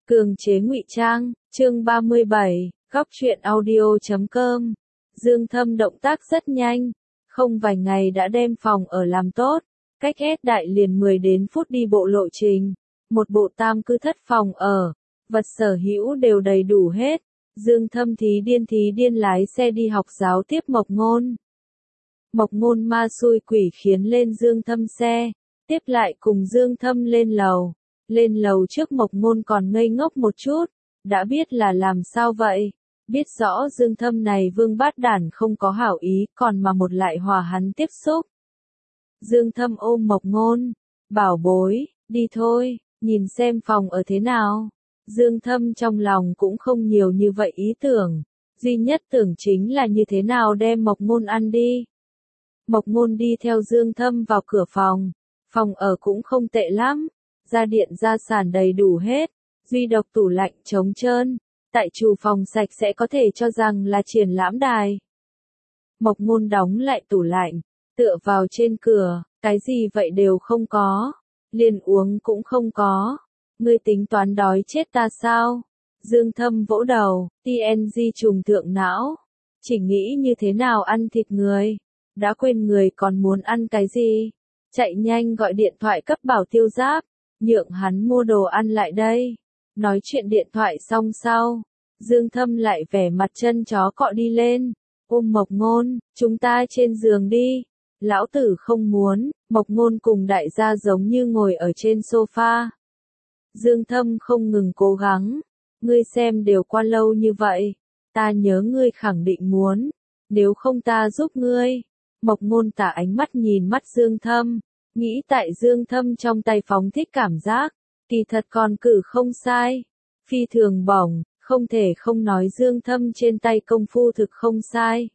Cường chế ngụy trang, chương 37, góc truyện audio.com. Dương Thâm động tác rất nhanh, không vài ngày đã đem phòng ở làm tốt, cách S Đại liền 10 đến phút đi bộ lộ trình, một bộ tam cư thất phòng ở, vật sở hữu đều đầy đủ hết. Dương Thâm thí điên lái xe đi học giáo tiếp Mộc Ngôn. Mộc Ngôn ma xui quỷ khiến lên Dương Thâm xe, tiếp lại cùng Dương Thâm lên lầu. Lên lầu trước Mộc Ngôn còn ngây ngốc một chút, đã biết là làm sao vậy, biết rõ Dương Thâm này vương bát đản không có hảo ý còn mà một lại hòa hắn tiếp xúc. Dương Thâm ôm Mộc Ngôn, bảo bối, đi thôi, nhìn xem phòng ở thế nào. Dương Thâm trong lòng cũng không nhiều như vậy ý tưởng, duy nhất tưởng chính là như thế nào đem Mộc Ngôn ăn đi. Mộc Ngôn đi theo Dương Thâm vào cửa phòng, phòng ở cũng không tệ lắm. Gia điện gia sản đầy đủ hết, duy độc tủ lạnh trống trơn, tại chủ phòng sạch sẽ có thể cho rằng là triển lãm đài. Mộc Ngôn đóng lại tủ lạnh, tựa vào trên cửa, cái gì vậy đều không có, liền uống cũng không có. Ngươi tính toán đói chết ta sao? Dương Thâm vỗ đầu, TNG trùng thượng não, chỉ nghĩ như thế nào ăn thịt người, đã quên người còn muốn ăn cái gì, chạy nhanh gọi điện thoại cấp Bảo Tiêu Giáp. Nhượng hắn mua đồ ăn lại đây. Nói chuyện điện thoại xong sau, Dương Thâm lại vẻ mặt chân chó cọ đi lên, ôm Mộc Ngôn, chúng ta trên giường đi. Lão tử không muốn. Mộc Ngôn cùng đại gia giống như ngồi ở trên sofa. Dương Thâm không ngừng cố gắng, ngươi xem đều qua lâu như vậy, ta nhớ ngươi khẳng định muốn, nếu không ta giúp ngươi. Mộc Ngôn tả ánh mắt nhìn mắt Dương Thâm. Nghĩ tại Dương Thâm trong tay phóng thích cảm giác, kỳ thật còn cử không sai, phi thường bổng, không thể không nói Dương Thâm trên tay công phu thực không sai.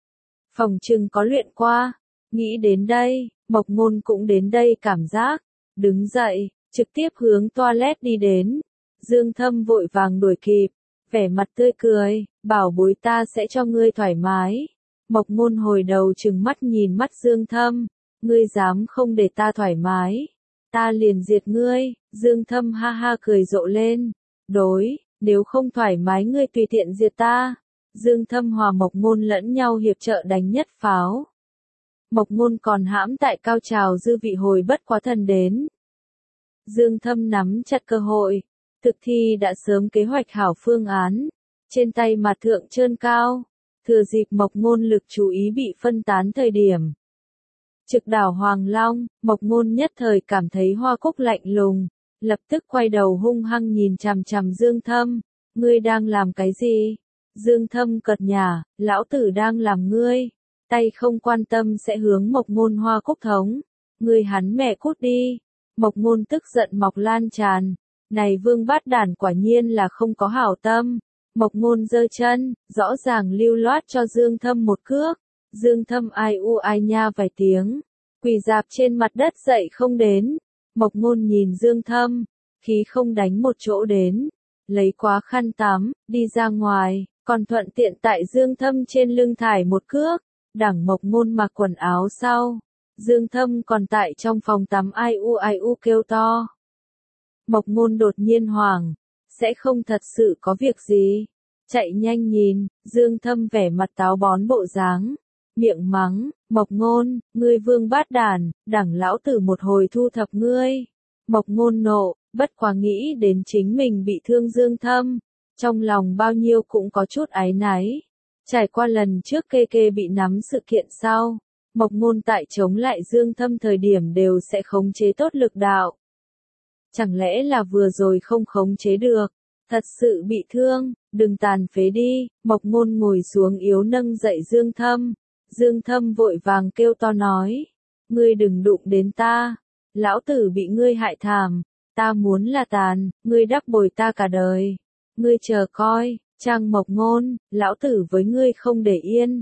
Phòng trừng có luyện qua, nghĩ đến đây, Mộc Ngôn cũng đến đây cảm giác, đứng dậy, trực tiếp hướng toilet đi đến. Dương Thâm vội vàng đuổi kịp, vẻ mặt tươi cười, bảo bối ta sẽ cho ngươi thoải mái. Mộc Ngôn hồi đầu trừng mắt nhìn mắt Dương Thâm. Ngươi dám không để ta thoải mái, ta liền diệt ngươi. Dương Thâm ha ha cười rộ lên, đối, nếu không thoải mái ngươi tùy tiện diệt ta. Dương Thâm hòa Mộc Ngôn lẫn nhau hiệp trợ đánh nhất pháo. Mộc Ngôn còn hãm tại cao trào dư vị hồi bất quá thần đến. Dương Thâm nắm chặt cơ hội, thực thi đã sớm kế hoạch hảo phương án, trên tay mặt thượng trơn cao, thừa dịp Mộc Ngôn lực chú ý bị phân tán thời điểm. Trực đảo Hoàng Long, Mộc Ngôn nhất thời cảm thấy hoa cúc lạnh lùng, lập tức quay đầu hung hăng nhìn chằm chằm Dương Thâm, ngươi đang làm cái gì? Dương Thâm cợt nhả, lão tử đang làm ngươi, tay không quan tâm sẽ hướng Mộc Ngôn hoa cúc thống, ngươi hắn mẹ cút đi. Mộc Ngôn tức giận mọc lan tràn, này vương bát đản quả nhiên là không có hảo tâm. Mộc Ngôn giơ chân, rõ ràng lưu loát cho Dương Thâm một cước. Dương Thâm ai u ai nha vài tiếng, quỳ dạp trên mặt đất dậy không đến. Mộc Ngôn nhìn Dương Thâm, khí không đánh một chỗ đến, lấy quá khăn tắm, đi ra ngoài, còn thuận tiện tại Dương Thâm trên lưng thải một cước. Đẳng Mộc Ngôn mặc quần áo sau, Dương Thâm còn tại trong phòng tắm ai u kêu to. Mộc Ngôn đột nhiên hoảng, sẽ không thật sự có việc gì, chạy nhanh nhìn, Dương Thâm vẻ mặt táo bón bộ dáng. Miệng mắng, Mộc Ngôn, ngươi vương bát đản, đẳng lão tử một hồi thu thập ngươi. Mộc Ngôn nộ, bất quá nghĩ đến chính mình bị thương Dương Thâm, trong lòng bao nhiêu cũng có chút áy náy. Trải qua lần trước kê bị nắm sự kiện sau, Mộc Ngôn tại chống lại Dương Thâm thời điểm đều sẽ khống chế tốt lực đạo. Chẳng lẽ là vừa rồi không khống chế được, thật sự bị thương, đừng tàn phế đi. Mộc Ngôn ngồi xuống yếu nâng dậy Dương Thâm. Dương Thâm vội vàng kêu to nói, ngươi đừng đụng đến ta, lão tử bị ngươi hại thảm, ta muốn là tàn, ngươi đắc bồi ta cả đời, ngươi chờ coi. Trang Mộc Ngôn, lão tử với ngươi không để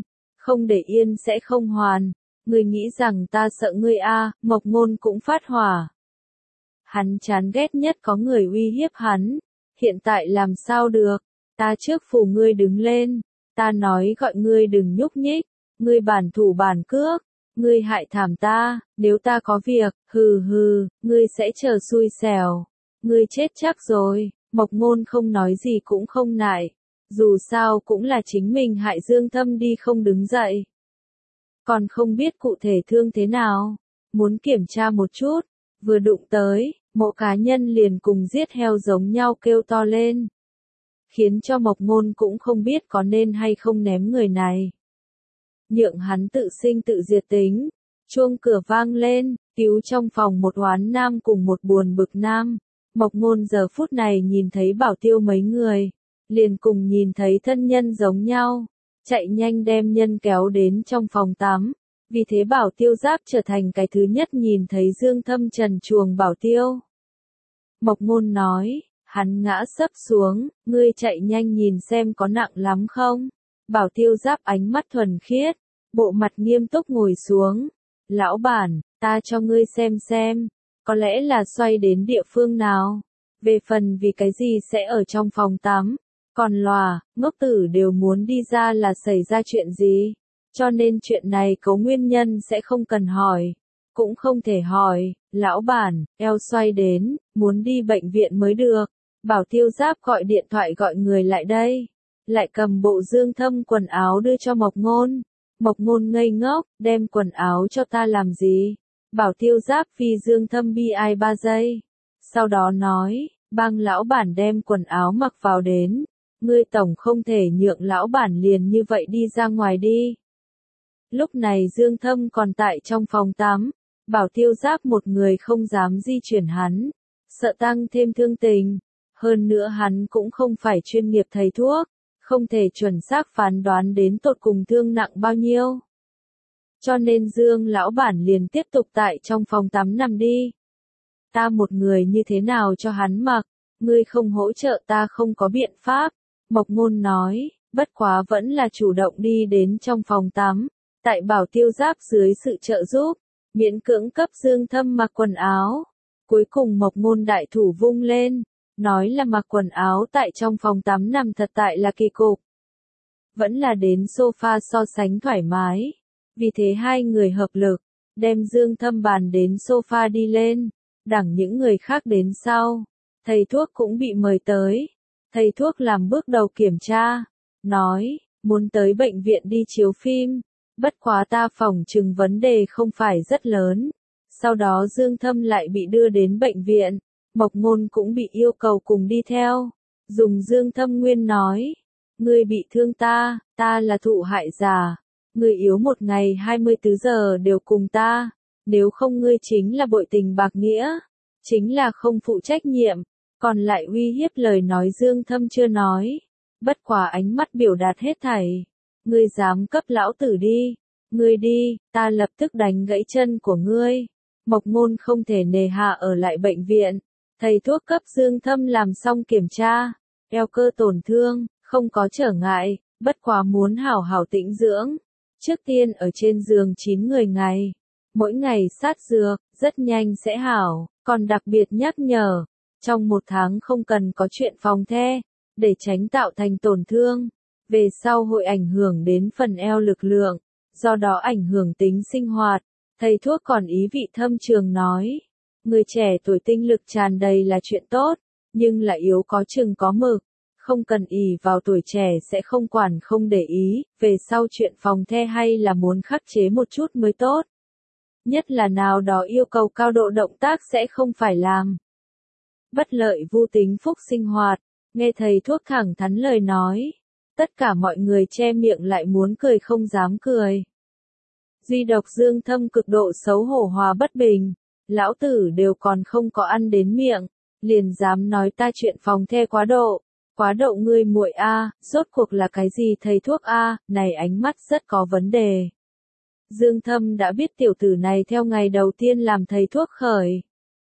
yên sẽ không hoàn, ngươi nghĩ rằng ta sợ ngươi à? Mộc Ngôn cũng phát hỏa. Hắn chán ghét nhất có người uy hiếp hắn, hiện tại làm sao được, ta trước phủ ngươi đứng lên, ta nói gọi ngươi đừng nhúc nhích. Ngươi bản thủ bản cước, ngươi hại thảm ta, nếu ta có việc, hừ, ngươi sẽ chờ xui xẻo, ngươi chết chắc rồi. Mộc Ngôn không nói gì cũng không nại. Dù sao cũng là chính mình hại Dương Thâm đi không đứng dậy. Còn không biết cụ thể thương thế nào. Muốn kiểm tra một chút. Vừa đụng tới, Mộ cá nhân liền cùng giết heo giống nhau kêu to lên. Khiến cho Mộc Ngôn cũng không biết có nên hay không ném người này. Nhượng hắn tự sinh tự diệt tính. Chuông cửa vang lên, cứu trong phòng một oán nam cùng một buồn bực nam. Mộc Ngôn giờ phút này nhìn thấy Bảo Tiêu mấy người, liền cùng nhìn thấy thân nhân giống nhau, chạy nhanh đem nhân kéo đến trong phòng tắm. Vì thế Bảo Tiêu Giáp trở thành cái thứ nhất nhìn thấy Dương Thâm trần truồng Bảo Tiêu. Mộc Ngôn nói, hắn ngã sấp xuống, ngươi chạy nhanh nhìn xem có nặng lắm không? Bảo Tiêu Giáp ánh mắt thuần khiết, bộ mặt nghiêm túc ngồi xuống. Lão bản, ta cho ngươi xem, có lẽ là xoay đến địa phương nào. Về phần vì cái gì sẽ ở trong phòng tắm, còn lòa, ngốc tử đều muốn đi ra là xảy ra chuyện gì. Cho nên chuyện này có nguyên nhân sẽ không cần hỏi, cũng không thể hỏi. Lão bản, eo xoay đến, muốn đi bệnh viện mới được. Bảo Tiêu Giáp gọi điện thoại gọi người lại đây, lại cầm bộ Dương Thâm quần áo đưa cho Mộc Ngôn. Mộc Ngôn ngây ngốc, đem quần áo cho ta làm gì? Bảo Tiêu Giáp phi Dương Thâm bi ai 3 giây. Sau đó nói, bang lão bản đem quần áo mặc vào đến. Ngươi tổng không thể nhượng lão bản liền như vậy đi ra ngoài đi. Lúc này Dương Thâm còn tại trong phòng tắm. Bảo Tiêu Giáp một người không dám di chuyển hắn. Sợ tăng thêm thương tình. Hơn nữa hắn cũng không phải chuyên nghiệp thầy thuốc. Không thể chuẩn xác phán đoán đến tột cùng thương nặng bao nhiêu. Cho nên Dương lão bản liền tiếp tục tại trong phòng tắm nằm đi. Ta một người như thế nào cho hắn mặc, ngươi không hỗ trợ ta không có biện pháp. Mộc Ngôn nói, bất quá vẫn là chủ động đi đến trong phòng tắm. Tại Bảo Tiêu Giáp dưới sự trợ giúp, miễn cưỡng cấp Dương Thâm mặc quần áo. Cuối cùng Mộc Ngôn đại thủ vung lên. Nói là mặc quần áo tại trong phòng tắm nằm thật tại là kỳ cục. Vẫn là đến sofa so sánh thoải mái. Vì thế hai người hợp lực, đem Dương Thâm bàn đến sofa đi lên. Đẳng những người khác đến sau. Thầy thuốc cũng bị mời tới. Thầy thuốc làm bước đầu kiểm tra. Nói, muốn tới bệnh viện đi chiếu phim. Bất quá ta phỏng chừng vấn đề không phải rất lớn. Sau đó Dương Thâm lại bị đưa đến bệnh viện. Mộc Ngôn cũng bị yêu cầu cùng đi theo. Dùng Dương Thâm Nguyên nói. Ngươi bị thương ta là thụ hại giả. Ngươi yếu một ngày 24 giờ đều cùng ta. Nếu không ngươi chính là bội tình bạc nghĩa. Chính là không phụ trách nhiệm. Còn lại uy hiếp lời nói Dương Thâm chưa nói. Bất quá ánh mắt biểu đạt hết thảy. Ngươi dám cấp lão tử đi. Ngươi đi, ta lập tức đánh gãy chân của ngươi. Mộc Ngôn không thể nề hà ở lại bệnh viện. Thầy thuốc cấp Dương Thâm làm xong kiểm tra, eo cơ tổn thương, không có trở ngại, bất quá muốn hảo hảo tĩnh dưỡng. Trước tiên ở trên giường 9 người ngày, mỗi ngày sát dược, rất nhanh sẽ hảo, còn đặc biệt nhắc nhở, trong 1 tháng không cần có chuyện phòng the, để tránh tạo thành tổn thương, về sau hội ảnh hưởng đến phần eo lực lượng, do đó ảnh hưởng tính sinh hoạt. Thầy thuốc còn ý vị thâm trường nói. Người trẻ tuổi tinh lực tràn đầy là chuyện tốt, nhưng là yếu có chừng có mực, không cần ỷ vào tuổi trẻ sẽ không quản không để ý, về sau chuyện phòng the hay là muốn khắc chế một chút mới tốt. Nhất là nào đó yêu cầu cao độ động tác sẽ không phải làm. Bất lợi vô tính phúc sinh hoạt, nghe thầy thuốc thẳng thắn lời nói, tất cả mọi người che miệng lại muốn cười không dám cười. Duy độc Dương Thâm cực độ xấu hổ hòa bất bình. Lão tử đều còn không có ăn đến miệng, liền dám nói ta chuyện phòng the quá độ ngươi muội a, rốt cuộc là cái gì thầy thuốc a, này ánh mắt rất có vấn đề. Dương Thâm đã biết tiểu tử này theo ngày đầu tiên làm thầy thuốc khởi.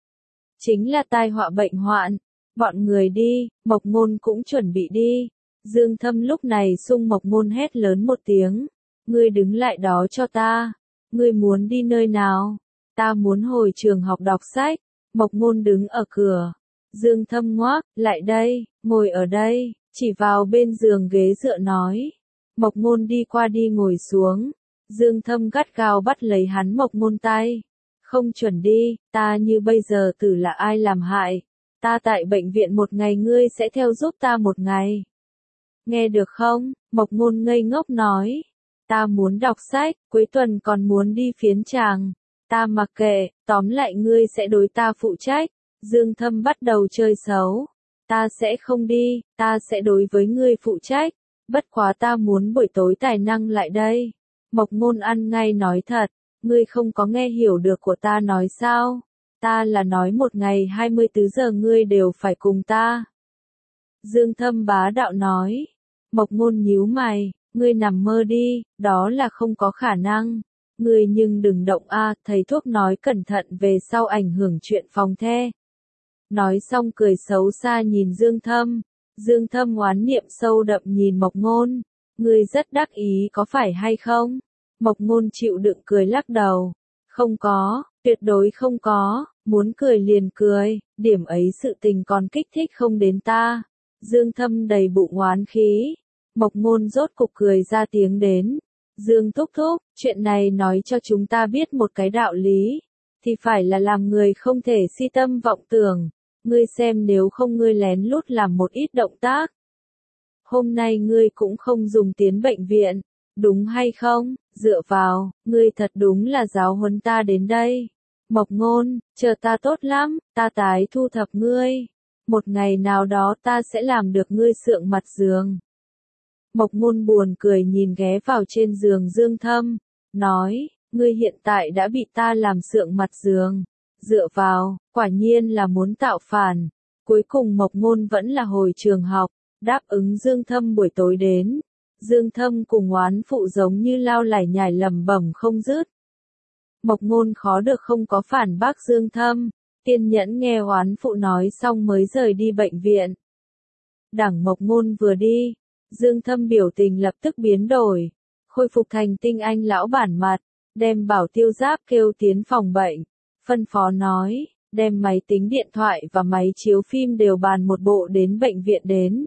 Chính là tai họa bệnh hoạn, bọn người đi, Mộc Ngôn cũng chuẩn bị đi. Dương Thâm lúc này xung Mộc Ngôn hét lớn một tiếng, ngươi đứng lại đó cho ta, ngươi muốn đi nơi nào? Ta muốn hồi trường học đọc sách. Mộc Ngôn đứng ở cửa. Dương Thâm ngoác, lại đây, ngồi ở đây, chỉ vào bên giường ghế dựa nói. Mộc Ngôn đi qua đi ngồi xuống. Dương Thâm gắt gao bắt lấy hắn Mộc Ngôn tay. Không chuẩn đi, ta như bây giờ tử là ai làm hại. Ta tại bệnh viện một ngày ngươi sẽ theo giúp ta một ngày. Nghe được không? Mộc Ngôn ngây ngốc nói. Ta muốn đọc sách, cuối tuần còn muốn đi phiến tràng. Ta mặc kệ, tóm lại ngươi sẽ đối ta phụ trách. Dương Thâm bắt đầu chơi xấu. Ta sẽ không đi, ta sẽ đối với ngươi phụ trách. Bất quá ta muốn buổi tối tài năng lại đây. Mộc Ngôn ăn ngay nói thật, ngươi không có nghe hiểu được của ta nói sao? Ta là nói một ngày 24 giờ ngươi đều phải cùng ta. Dương Thâm bá đạo nói. Mộc Ngôn nhíu mày, ngươi nằm mơ đi, đó là không có khả năng. Ngươi nhưng đừng động a, thầy thuốc nói cẩn thận về sau ảnh hưởng chuyện phòng the. Nói xong cười xấu xa nhìn Dương Thâm. Dương Thâm oán niệm sâu đậm nhìn Mộc Ngôn. Ngươi rất đắc ý có phải hay không? Mộc Ngôn chịu đựng cười lắc đầu. Không có, tuyệt đối không có, muốn cười liền cười, điểm ấy sự tình còn kích thích không đến ta. Dương Thâm đầy bụng oán khí. Mộc Ngôn rốt cục cười ra tiếng đến. Dương thúc thúc, chuyện này nói cho chúng ta biết một cái đạo lý. Thì phải là làm người không thể si tâm vọng tưởng. Ngươi xem nếu không ngươi lén lút làm một ít động tác. Hôm nay ngươi cũng không dùng tiến bệnh viện. Đúng hay không? Dựa vào, ngươi thật đúng là giáo huấn ta đến đây. Mộc Ngôn, chờ ta tốt lắm, ta tái thu thập ngươi. Một ngày nào đó ta sẽ làm được ngươi sượng mặt giường. Mộc Ngôn buồn cười nhìn ghé vào trên giường Dương Thâm, nói, ngươi hiện tại đã bị ta làm sượng mặt giường. Dựa vào, quả nhiên là muốn tạo phản. Cuối cùng Mộc Ngôn vẫn là hồi trường học, đáp ứng Dương Thâm buổi tối đến. Dương Thâm cùng oán phụ giống như lao lải nhải lẩm bẩm không dứt. Mộc Ngôn khó được không có phản bác Dương Thâm, kiên nhẫn nghe oán phụ nói xong mới rời đi bệnh viện. Đảng Mộc Ngôn vừa đi, Dương Thâm biểu tình lập tức biến đổi, khôi phục thành tinh anh lão bản mặt, đem Bảo Tiêu Giáp kêu tiến phòng bệnh, phân phó nói, đem máy tính điện thoại và máy chiếu phim đều bàn một bộ đến bệnh viện đến.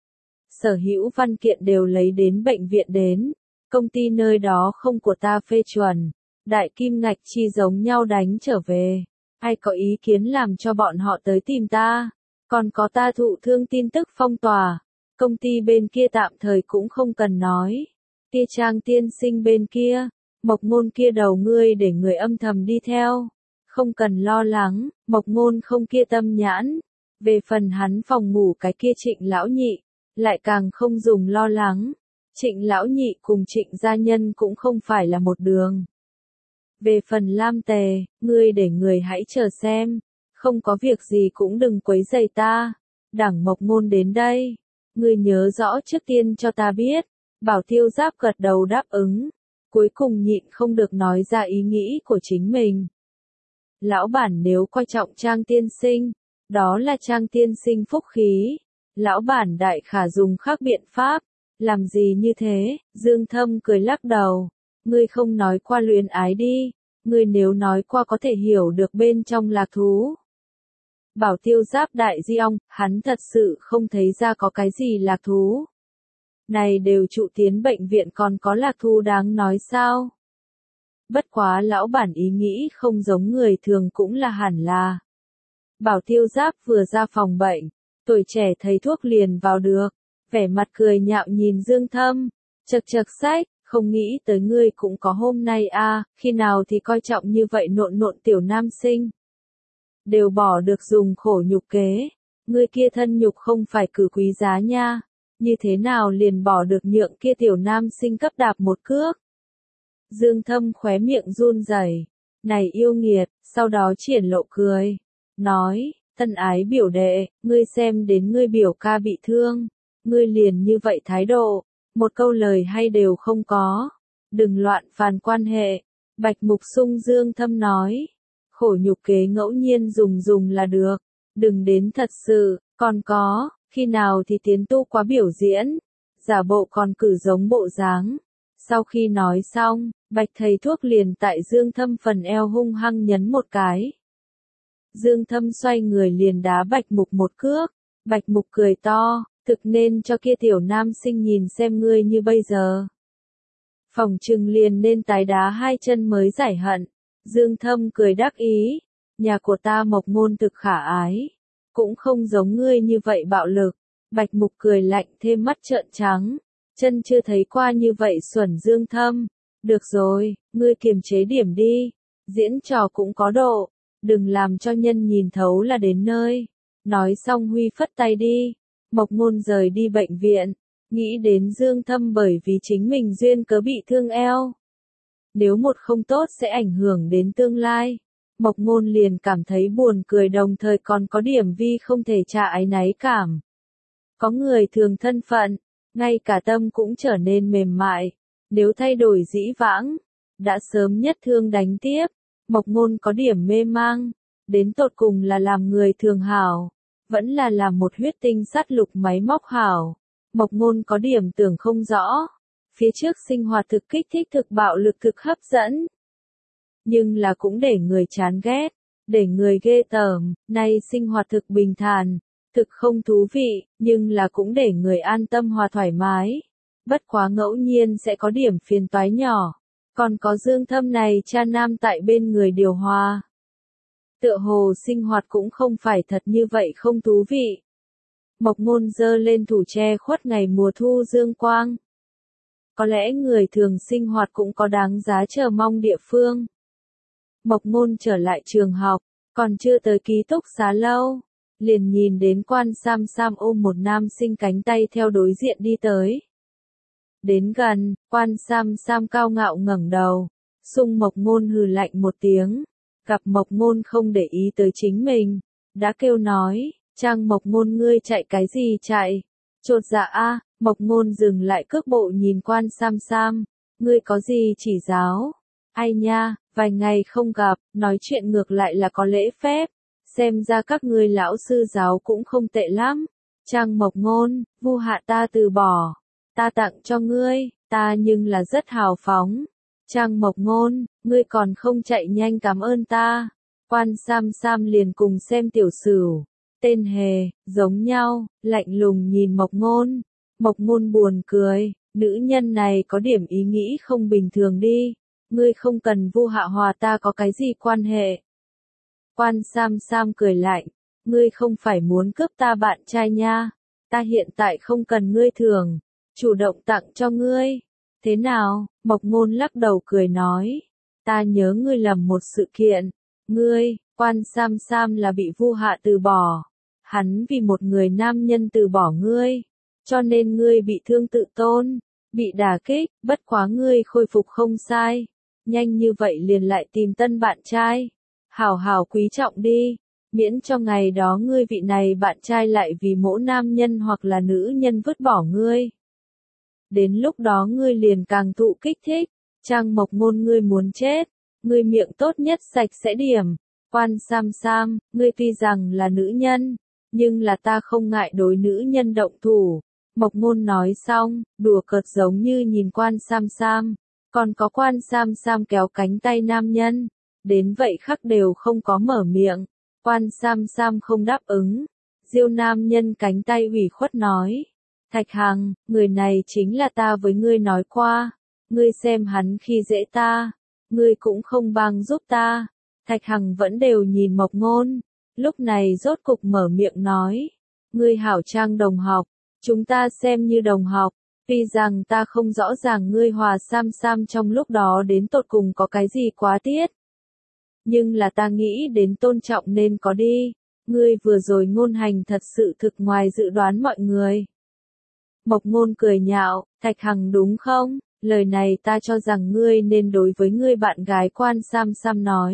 Sở hữu văn kiện đều lấy đến bệnh viện đến, công ty nơi đó không của ta phê chuẩn, đại kim ngạch chi giống nhau đánh trở về, ai có ý kiến làm cho bọn họ tới tìm ta, còn có ta thụ thương tin tức phong tỏa, công ty bên kia tạm thời cũng không cần nói, kia Trang tiên sinh bên kia, Mộc Ngôn kia đầu ngươi để người âm thầm đi theo, không cần lo lắng, Mộc Ngôn không kia tâm nhãn, về phần hắn phòng ngủ cái kia Trịnh lão nhị. Lại càng không dùng lo lắng. Trịnh lão nhị cùng Trịnh gia nhân cũng không phải là một đường. Về phần Lam Tề, ngươi để người hãy chờ xem. Không có việc gì cũng đừng quấy rầy ta. Đảng Mộc Ngôn đến đây. Ngươi nhớ rõ trước tiên cho ta biết. Bảo Tiêu Giáp gật đầu đáp ứng. Cuối cùng nhịn không được nói ra ý nghĩ của chính mình. Lão bản nếu coi trọng Trang tiên sinh, đó là Trang tiên sinh phúc khí. Lão bản đại khả dùng khác biện pháp, làm gì như thế, Dương Thâm cười lắc đầu, ngươi không nói qua luyến ái đi, ngươi nếu nói qua có thể hiểu được bên trong lạc thú. Bảo Tiêu Giáp đại di ong, hắn thật sự không thấy ra có cái gì lạc thú. Này đều trụ tiến bệnh viện còn có lạc thú đáng nói sao? Bất quá lão bản ý nghĩ không giống người thường cũng là hẳn là. Bảo Tiêu Giáp vừa ra phòng bệnh. Tuổi trẻ thấy thuốc liền vào được, vẻ mặt cười nhạo nhìn Dương Thâm, chậc chậc sách, không nghĩ tới ngươi cũng có hôm nay a, khi nào thì coi trọng như vậy nộn nộn tiểu nam sinh. Đều bỏ được dùng khổ nhục kế, ngươi kia thân nhục không phải cử quý giá nha, như thế nào liền bỏ được nhượng kia tiểu nam sinh cấp đạp một cước. Dương Thâm khóe miệng run rẩy, này yêu nghiệt, sau đó triển lộ cười, nói. Thân ái biểu đệ, ngươi xem đến ngươi biểu ca bị thương, ngươi liền như vậy thái độ, một câu lời hay đều không có, đừng loạn phàn quan hệ, Bạch Mục Sung Dương Thâm nói, khổ nhục kế ngẫu nhiên dùng là được, đừng đến thật sự, còn có, khi nào thì tiến tu quá biểu diễn, giả bộ còn cử giống bộ dáng. Sau khi nói xong, Bạch thầy thuốc liền tại Dương Thâm phần eo hung hăng nhấn một cái. Dương Thâm xoay người liền đá Bạch Mục một cước, Bạch Mục cười to, thực nên cho kia tiểu nam sinh nhìn xem ngươi như bây giờ. Phỏng chừng liền nên tái đá hai chân mới giải hận, Dương Thâm cười đắc ý, nhà của ta Mộc Ngôn thực khả ái, cũng không giống ngươi như vậy bạo lực. Bạch Mục cười lạnh thêm mắt trợn trắng, chân chưa thấy qua như vậy xuẩn Dương Thâm. Được rồi, ngươi kiềm chế điểm đi, diễn trò cũng có độ, đừng làm cho nhân nhìn thấu là đến nơi. Nói xong Huy phất tay đi, Mộc Ngôn rời đi bệnh viện, nghĩ đến Dương Thâm bởi vì chính mình duyên cớ bị thương eo. Nếu một không tốt sẽ ảnh hưởng đến tương lai. Mộc Ngôn liền cảm thấy buồn cười đồng thời còn có điểm vi không thể trả áy náy cảm. Có người thường thân phận, ngay cả tâm cũng trở nên mềm mại, nếu thay đổi dĩ vãng, đã sớm nhất thương đánh tiếp. Mộc Ngôn có điểm mê mang, đến tột cùng là làm người thường hảo, vẫn là làm một huyết tinh sát lục máy móc hảo. Mộc Ngôn có điểm tưởng không rõ, phía trước sinh hoạt thực kích thích thực bạo lực thực hấp dẫn, nhưng là cũng để người chán ghét, để người ghê tởm, nay sinh hoạt thực bình thản, thực không thú vị, nhưng là cũng để người an tâm hòa thoải mái. Bất quá ngẫu nhiên sẽ có điểm phiền toái nhỏ, còn có Dương Thâm này cha nam tại bên người điều hòa. Tựa hồ sinh hoạt cũng không phải thật như vậy không thú vị. Mộc Ngôn giơ lên thủ che khuất ngày mùa thu dương quang. Có lẽ người thường sinh hoạt cũng có đáng giá chờ mong địa phương. Mộc Ngôn trở lại trường học, còn chưa tới ký túc xá lâu, liền nhìn đến Quan Sam Sam ôm một nam sinh cánh tay theo đối diện đi tới. Đến gần, Quan Sam Sam cao ngạo ngẩng đầu, xung Mộc Ngôn hừ lạnh một tiếng, gặp Mộc Ngôn không để ý tới chính mình, đã kêu nói, Trang Mộc Ngôn ngươi chạy cái gì chạy? Chột dạ a. Mộc Ngôn dừng lại cước bộ nhìn Quan Sam Sam, ngươi có gì chỉ giáo? Ai nha, vài ngày không gặp, nói chuyện ngược lại là có lễ phép, xem ra các ngươi lão sư giáo cũng không tệ lắm. Trang Mộc Ngôn, Vu Hạ ta từ bỏ, ta tặng cho ngươi, ta nhưng là rất hào phóng. Trang Mộc Ngôn, ngươi còn không chạy nhanh cảm ơn ta. Quan Sam Sam liền cùng xem tiểu sửu, tên hề, giống nhau, lạnh lùng nhìn Mộc Ngôn. Mộc Ngôn buồn cười, nữ nhân này có điểm ý nghĩ không bình thường đi, ngươi không cần Vu Hạ hòa ta có cái gì quan hệ. Quan Sam Sam cười lạnh, ngươi không phải muốn cướp ta bạn trai nha, ta hiện tại không cần ngươi thưởng, chủ động tặng cho ngươi. Thế nào? Mộc Ngôn lắc đầu cười nói, ta nhớ ngươi lầm một sự kiện, ngươi, Quan Sam Sam là bị Vu Hạ từ bỏ, hắn vì một người nam nhân từ bỏ ngươi, cho nên ngươi bị thương tự tôn, bị đả kích, bất quá ngươi khôi phục không sai, nhanh như vậy liền lại tìm tân bạn trai, hảo hảo quý trọng đi, miễn cho ngày đó ngươi vị này bạn trai lại vì mỗi nam nhân hoặc là nữ nhân vứt bỏ ngươi. Đến lúc đó ngươi liền càng thụ kích thích. Trang Mộc Ngôn ngươi muốn chết, ngươi miệng tốt nhất sạch sẽ điểm. Quan Sam Sam, ngươi tuy rằng là nữ nhân, nhưng là ta không ngại đối nữ nhân động thủ. Mộc Ngôn nói xong, đùa cợt giống như nhìn Quan Sam Sam, còn có Quan Sam Sam kéo cánh tay nam nhân, đến vậy khắc đều không có mở miệng. Quan Sam Sam không đáp ứng, diêu nam nhân cánh tay ủy khuất nói, Thạch Hằng, người này chính là ta với ngươi nói qua, ngươi xem hắn khi dễ ta, ngươi cũng không bằng giúp ta. Thạch Hằng vẫn đều nhìn Mộc Ngôn, lúc này rốt cục mở miệng nói, ngươi hảo Trang đồng học, chúng ta xem như đồng học, tuy rằng ta không rõ ràng ngươi hòa Sam Sam trong lúc đó đến tột cùng có cái gì quá tiết, nhưng là ta nghĩ đến tôn trọng nên có đi, ngươi vừa rồi ngôn hành thật sự thực ngoài dự đoán mọi người. Mộc Ngôn cười nhạo, Thạch Hằng đúng không? Lời này ta cho rằng ngươi nên đối với ngươi bạn gái Quan Sam Sam nói.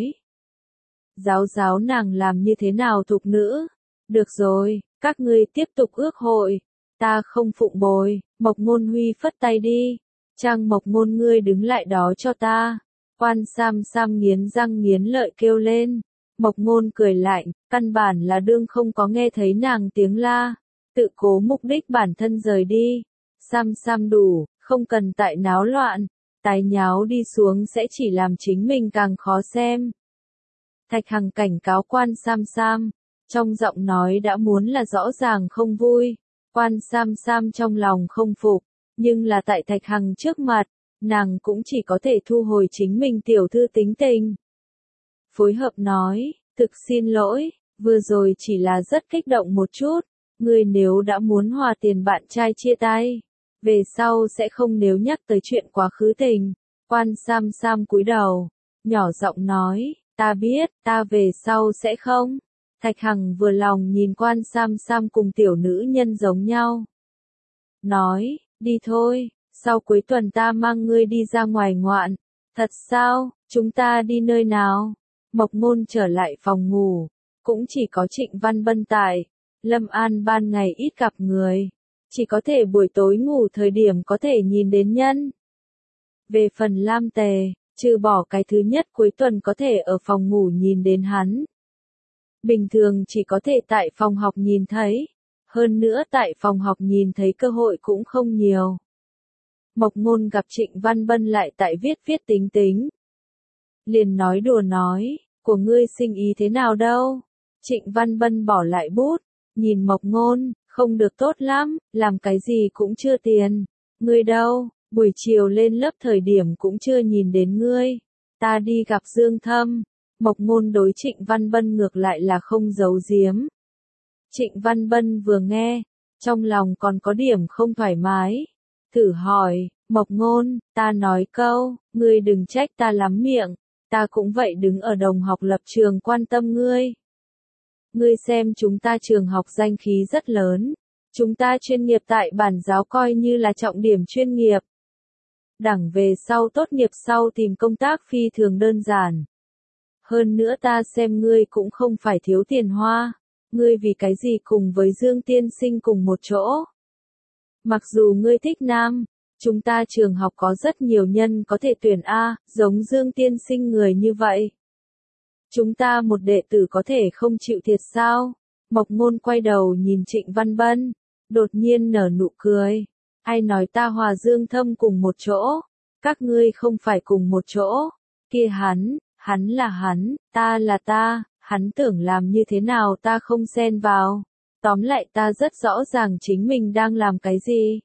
Giáo giáo nàng làm như thế nào thục nữ? Được rồi, các ngươi tiếp tục ước hội, ta không phụng bồi. Mộc Ngôn huy phất tay đi, Trang Mộc Ngôn ngươi đứng lại đó cho ta. Quan Sam Sam nghiến răng nghiến lợi kêu lên. Mộc Ngôn cười lạnh, căn bản là đương không có nghe thấy nàng tiếng la, tự cố mục đích bản thân rời đi. Sam Sam đủ, không cần tại náo loạn, tái nháo đi xuống sẽ chỉ làm chính mình càng khó xem. Thạch Hằng cảnh cáo Quan Sam Sam, trong giọng nói đã muốn là rõ ràng không vui. Quan Sam Sam trong lòng không phục, nhưng là tại Thạch Hằng trước mặt, nàng cũng chỉ có thể thu hồi chính mình tiểu thư tính tình. Phối hợp nói, thực xin lỗi, Vừa rồi chỉ là rất kích động một chút, ngươi nếu đã muốn hòa tiền bạn trai chia tay, về sau sẽ không nếu nhắc tới chuyện quá khứ tình. Quan Sam Sam cúi đầu, nhỏ giọng nói, ta biết, ta về sau sẽ không. Thạch Hằng vừa lòng nhìn Quan Sam Sam cùng tiểu nữ nhân giống nhau. Nói, đi thôi, sau cuối tuần ta mang ngươi đi ra ngoài ngoạn. Thật sao, chúng ta đi nơi nào? Mộc Ngôn trở lại phòng ngủ, cũng chỉ có Trịnh Văn Bân tại. Lâm An ban ngày ít gặp người, chỉ có thể buổi tối ngủ thời điểm có thể nhìn đến nhân. Về phần Lam Tề, trừ bỏ cái thứ nhất cuối tuần có thể ở phòng ngủ nhìn đến hắn. Bình thường chỉ có thể tại phòng học nhìn thấy, hơn nữa tại phòng học nhìn thấy cơ hội cũng không nhiều. Mộc Ngôn gặp Trịnh Văn Bân lại tại viết tính tính. Liền nói đùa nói, của ngươi sinh ý thế nào đâu? Trịnh Văn Bân bỏ lại bút, nhìn Mộc Ngôn, không được tốt lắm, làm cái gì cũng chưa tiền. Ngươi đâu, buổi chiều lên lớp thời điểm cũng chưa nhìn đến ngươi. Ta đi gặp Dương Thâm. Mộc Ngôn đối Trịnh Văn Bân ngược lại là không giấu giếm. Trịnh Văn Bân vừa nghe, trong lòng còn có điểm không thoải mái. Thử hỏi, Mộc Ngôn, ta nói câu, ngươi đừng trách ta lắm miệng, ta cũng vậy đứng ở đồng học lập trường quan tâm ngươi. Ngươi xem chúng ta trường học danh khí rất lớn, chúng ta chuyên nghiệp tại bản giáo coi như là trọng điểm chuyên nghiệp. Đẳng về sau tốt nghiệp sau tìm công tác phi thường đơn giản. Hơn nữa ta xem ngươi cũng không phải thiếu tiền hoa, ngươi vì cái gì cùng với Dương tiên sinh cùng một chỗ. Mặc dù ngươi thích nam, chúng ta trường học có rất nhiều nhân có thể tuyển A, giống Dương tiên sinh người như vậy. Chúng ta một đệ tử có thể không chịu thiệt sao? Mộc Ngôn quay đầu nhìn Trịnh Văn Bân, đột nhiên nở nụ cười. Ai nói ta hòa Dương Thâm cùng một chỗ? Các ngươi không phải cùng một chỗ. Kia hắn là hắn, ta là ta, hắn tưởng làm như thế nào ta không xen vào. Tóm lại ta rất rõ ràng chính mình đang làm cái gì.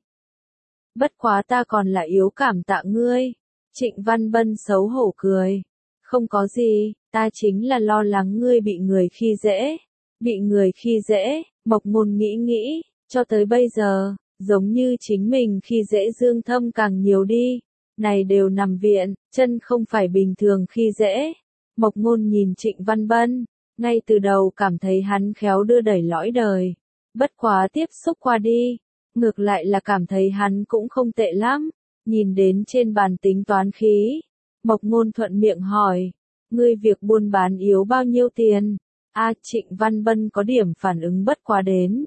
Bất quá ta còn là yếu cảm tạ ngươi. Trịnh Văn Bân xấu hổ cười. Không có gì, ta chính là lo lắng ngươi bị người khi dễ. Bị người khi dễ, Mộc Ngôn nghĩ, cho tới bây giờ, giống như chính mình khi dễ Dương Thâm càng nhiều đi. Này đều nằm viện, chân không phải bình thường khi dễ. Mộc Ngôn nhìn Trịnh Văn Bân, ngay từ đầu cảm thấy hắn khéo đưa đẩy lõi đời. Bất quá tiếp xúc qua đi, ngược lại là cảm thấy hắn cũng không tệ lắm. Nhìn đến trên bàn tính toán khí, Mộc Ngôn thuận miệng hỏi, ngươi việc buôn bán yếu bao nhiêu tiền? Trịnh Văn Bân có điểm phản ứng bất quá đến.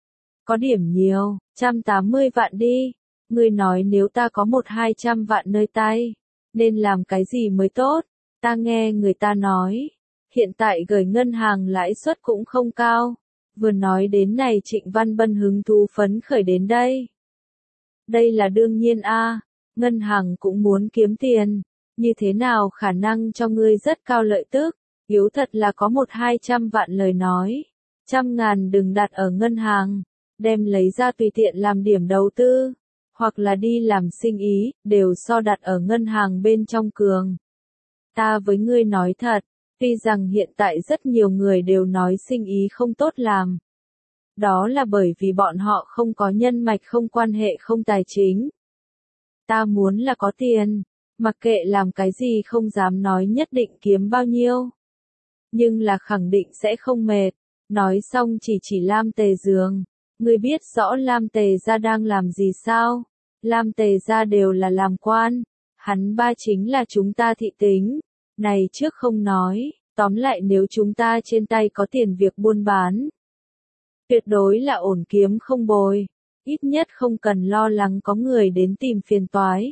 Có điểm nhiều, 180 vạn đi. Ngươi nói nếu ta có 100-200 vạn nơi tay, nên làm cái gì mới tốt? Ta nghe người ta nói, hiện tại gửi ngân hàng lãi suất cũng không cao. Vừa nói đến này Trịnh Văn Bân hứng thú phấn khởi đến đây. Đây là đương nhiên ngân hàng cũng muốn kiếm tiền, như thế nào khả năng cho ngươi rất cao lợi tức, yếu thật là có 100-200 vạn lời nói, 100.000 đừng đặt ở ngân hàng, đem lấy ra tùy tiện làm điểm đầu tư, hoặc là đi làm sinh ý, đều so đặt ở ngân hàng bên trong cường. Ta với ngươi nói thật, tuy rằng hiện tại rất nhiều người đều nói sinh ý không tốt làm. Đó là bởi vì bọn họ không có nhân mạch, không quan hệ, không tài chính. Ta muốn là có tiền, mặc kệ làm cái gì không dám nói nhất định kiếm bao nhiêu. Nhưng là khẳng định sẽ không mệt. Nói xong chỉ Lam Tề giường. Ngươi biết rõ Lam Tề gia đang làm gì sao? Lam Tề gia đều là làm quan. Hắn ba chính là chúng ta thị tính. Này trước không nói, tóm lại nếu chúng ta trên tay có tiền việc buôn bán, tuyệt đối là ổn kiếm không bồi. Ít nhất không cần lo lắng có người đến tìm phiền toái.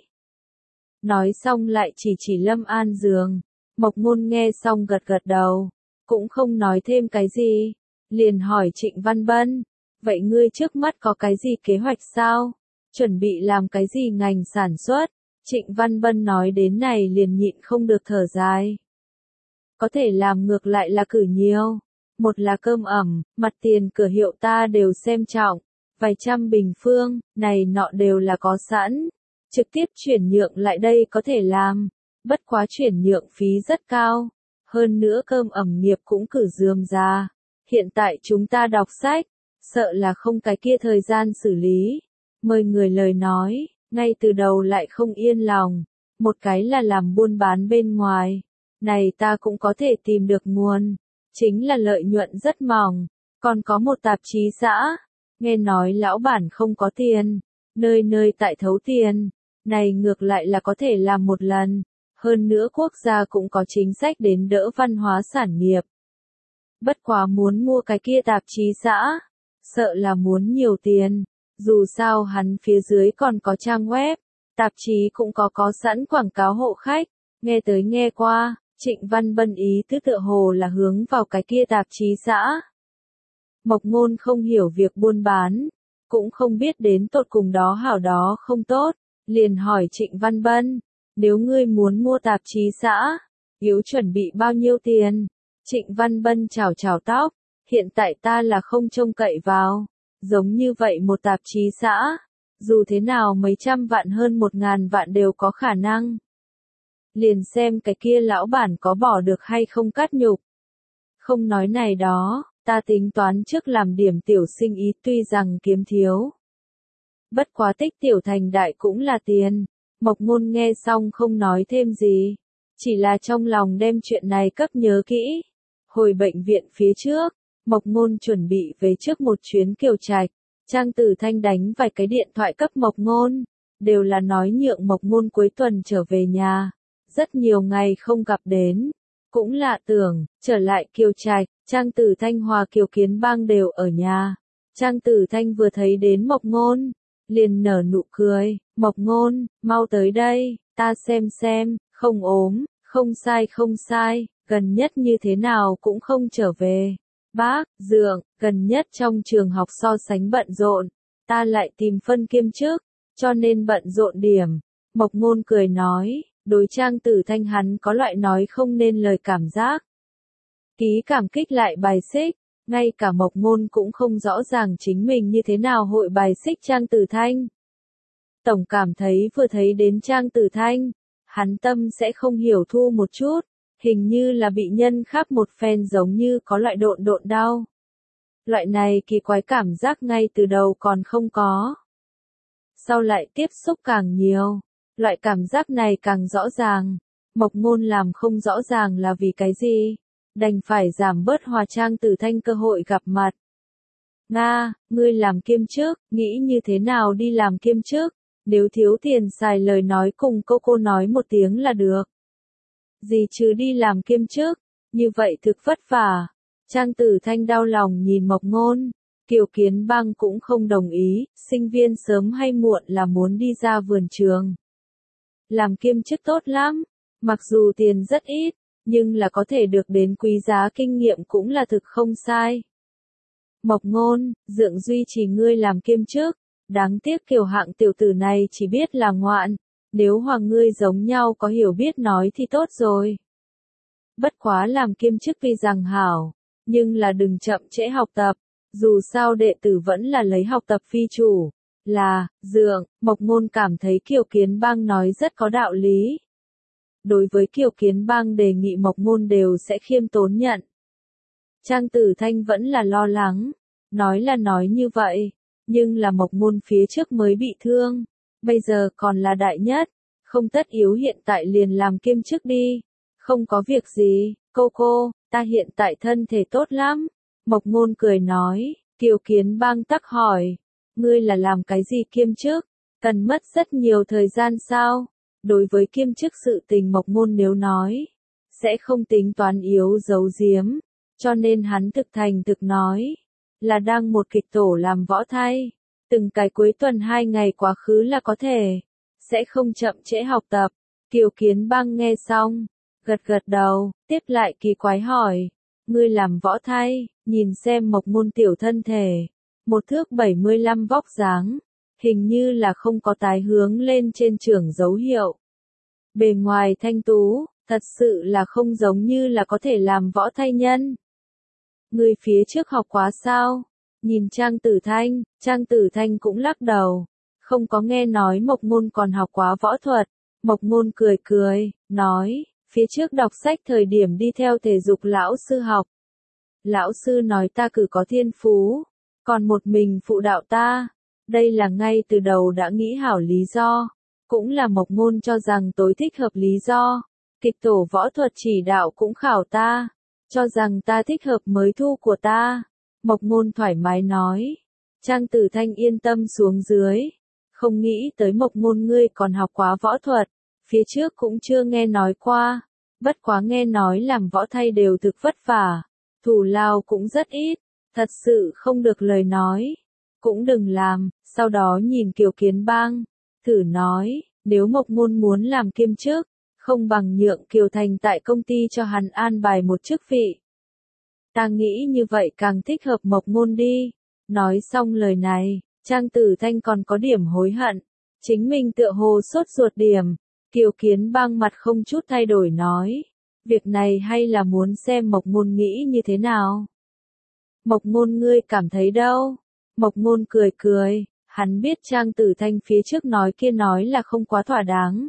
Nói xong lại chỉ Lâm An giường. Mộc Ngôn nghe xong gật gật đầu, cũng không nói thêm cái gì, liền hỏi Trịnh Văn Bân, vậy ngươi trước mắt có cái gì kế hoạch sao? Chuẩn bị làm cái gì ngành sản xuất? Trịnh Văn Bân nói đến này liền nhịn không được thở dài. Có thể làm ngược lại là cử nhiều. Một là cơm ẩm, mặt tiền cửa hiệu ta đều xem trọng, vài trăm bình phương, này nọ đều là có sẵn. Trực tiếp chuyển nhượng lại đây có thể làm, bất quá chuyển nhượng phí rất cao. Hơn nữa cơm ẩm nghiệp cũng cử rườm rà. Hiện tại chúng ta đọc sách, sợ là không cái kia thời gian xử lý. Mời người lời nói, ngay từ đầu lại không yên lòng. Một cái là làm buôn bán bên ngoài. Này ta cũng có thể tìm được nguồn. Chính là lợi nhuận rất mỏng. Còn có một tạp chí xã. Nghe nói lão bản không có tiền. Nơi nơi tại thấu tiền. Này ngược lại là có thể làm một lần. Hơn nữa quốc gia cũng có chính sách đến đỡ văn hóa sản nghiệp. Bất quá muốn mua cái kia tạp chí xã. Sợ là muốn nhiều tiền. Dù sao hắn phía dưới còn có trang web. Tạp chí cũng có sẵn quảng cáo hộ khách. Nghe tới nghe qua, Trịnh Văn Bân ý tứ tựa hồ là hướng vào cái kia tạp chí xã. Mộc Ngôn không hiểu việc buôn bán. Cũng không biết đến tột cùng đó hảo đó không tốt. Liền hỏi Trịnh Văn Bân. Nếu ngươi muốn mua tạp chí xã, yếu chuẩn bị bao nhiêu tiền? Trịnh Văn Bân chào chào tóc. Hiện tại ta là không trông cậy vào. Giống như vậy một tạp chí xã. Dù thế nào mấy trăm vạn hơn 1.000 vạn đều có khả năng. Liền xem cái kia lão bản có bỏ được hay không cắt nhục. Không nói này đó, ta tính toán trước làm điểm tiểu sinh ý tuy rằng kiếm thiếu. Bất quá tích tiểu thành đại cũng là tiền. Mộc Ngôn nghe xong không nói thêm gì. Chỉ là trong lòng đem chuyện này cấp nhớ kỹ. Hồi bệnh viện phía trước, Mộc Ngôn chuẩn bị về trước một chuyến Kiều Trạch. Trang Tử Thanh đánh vài cái điện thoại cấp Mộc Ngôn. Đều là nói nhượng Mộc Ngôn cuối tuần trở về nhà. Rất nhiều ngày không gặp đến. Cũng lạ tưởng, trở lại Kiều Trạch, Trang Tử Thanh hòa Kiều Kiến Bang đều ở nhà. Trang Tử Thanh vừa thấy đến Mộc Ngôn, liền nở nụ cười. Mộc Ngôn, mau tới đây, ta xem, không ốm, không sai, gần nhất như thế nào cũng không trở về. Bác, Dượng, gần nhất trong trường học so sánh bận rộn, ta lại tìm phân kiêm chức, cho nên bận rộn điểm. Mộc Ngôn cười nói, đối Trang Tử Thanh hắn có loại nói không nên lời cảm giác. Ký cảm kích lại bài xích, ngay cả Mộc Ngôn cũng không rõ ràng chính mình như thế nào hội bài xích Trang Tử Thanh. Tổng cảm thấy vừa thấy đến Trang Tử Thanh, hắn tâm sẽ không hiểu thu một chút. Hình như là bị nhân khắp một phen giống như có loại độn đau. Loại này kỳ quái cảm giác ngay từ đầu còn không có. Sau lại tiếp xúc càng nhiều, loại cảm giác này càng rõ ràng. Mộc Ngôn làm không rõ ràng là vì cái gì, đành phải giảm bớt hòa Trang Tử Thanh cơ hội gặp mặt. Nga, ngươi làm kiêm chức, nghĩ như thế nào đi làm kiêm chức? Nếu thiếu tiền xài lời nói cùng cô nói một tiếng là được. Gì chứ đi làm kiêm chức, như vậy thực vất vả. Trang Tử Thanh đau lòng nhìn Mộc Ngôn. Kiều Kiến Bang cũng không đồng ý, sinh viên sớm hay muộn là muốn đi ra vườn trường. Làm kiêm chức tốt lắm, mặc dù tiền rất ít, nhưng là có thể được đến quý giá kinh nghiệm cũng là thực không sai. Mộc Ngôn, Dượng duy trì ngươi làm kiêm chức, đáng tiếc Kiều hạng tiểu tử này chỉ biết là ngoạn. Nếu hoàng ngươi giống nhau có hiểu biết nói thì tốt rồi. Bất quá làm kiêm chức vì rằng hảo, nhưng là đừng chậm trễ học tập, dù sao đệ tử vẫn là lấy học tập phi chủ. Là, Dượng, Mộc Ngôn cảm thấy Kiều Kiến Bang nói rất có đạo lý. Đối với Kiều Kiến Bang đề nghị Mộc Ngôn đều sẽ khiêm tốn nhận. Trang Tử Thanh vẫn là lo lắng, nói là nói như vậy, nhưng là Mộc Ngôn phía trước mới bị thương. Bây giờ còn là đại nhất, không tất yếu hiện tại liền làm kiêm chức đi. Không có việc gì, cô, ta hiện tại thân thể tốt lắm. Mộc Ngôn cười nói. Kiều Kiến Bang tắc hỏi, ngươi là làm cái gì kiêm chức? Cần mất rất nhiều thời gian sao? Đối với kiêm chức sự tình Mộc Ngôn nếu nói, sẽ không tính toán yếu giấu giếm, cho nên hắn thực thành thực nói, là đang một kịch tổ làm võ thay. Từng cái cuối tuần 2 ngày quá khứ là có thể, sẽ không chậm trễ học tập. Kiều Kiến Bang nghe xong, gật đầu, tiếp lại kỳ quái hỏi, ngươi làm võ thay, nhìn xem Mộc Ngôn tiểu thân thể, 1m75 vóc dáng, hình như là không có tái hướng lên trên trưởng dấu hiệu. Bề ngoài thanh tú, thật sự là không giống như là có thể làm võ thay nhân. Ngươi phía trước học quá sao? Nhìn Trang Tử Thanh cũng lắc đầu, không có nghe nói Mộc Ngôn còn học quá võ thuật. Mộc Ngôn cười, nói, phía trước đọc sách thời điểm đi theo thể dục lão sư học. Lão sư nói ta cử có thiên phú, còn một mình phụ đạo ta. Đây là ngay từ đầu đã nghĩ hảo lý do, cũng là Mộc Ngôn cho rằng tối thích hợp lý do. Kịch tổ võ thuật chỉ đạo cũng khảo ta, cho rằng ta thích hợp mới thu của ta. Mộc Ngôn thoải mái nói. Trang Tử Thanh yên tâm xuống dưới. Không nghĩ tới Mộc Ngôn ngươi còn học quá võ thuật, phía trước cũng chưa nghe nói qua. Bất quá nghe nói làm võ thay đều thực vất vả, thù lao cũng rất ít, thật sự không được lời nói. Cũng đừng làm, sau đó nhìn Kiều Kiến Bang, thử nói, nếu Mộc Ngôn muốn làm kiêm chức, không bằng nhượng Kiều Thành tại công ty cho hắn an bài một chức vị. Ta nghĩ như vậy càng thích hợp Mộc Ngôn đi. Nói xong lời này, Trang Tử Thanh còn có điểm hối hận, chính mình tựa hồ sốt ruột điểm. Kiều Kiến Bang mặt không chút thay đổi nói, việc này hay là muốn xem Mộc Ngôn nghĩ như thế nào. Mộc Ngôn ngươi cảm thấy đâu? Mộc Ngôn cười cười, hắn biết Trang Tử Thanh phía trước nói kia nói là không quá thỏa đáng.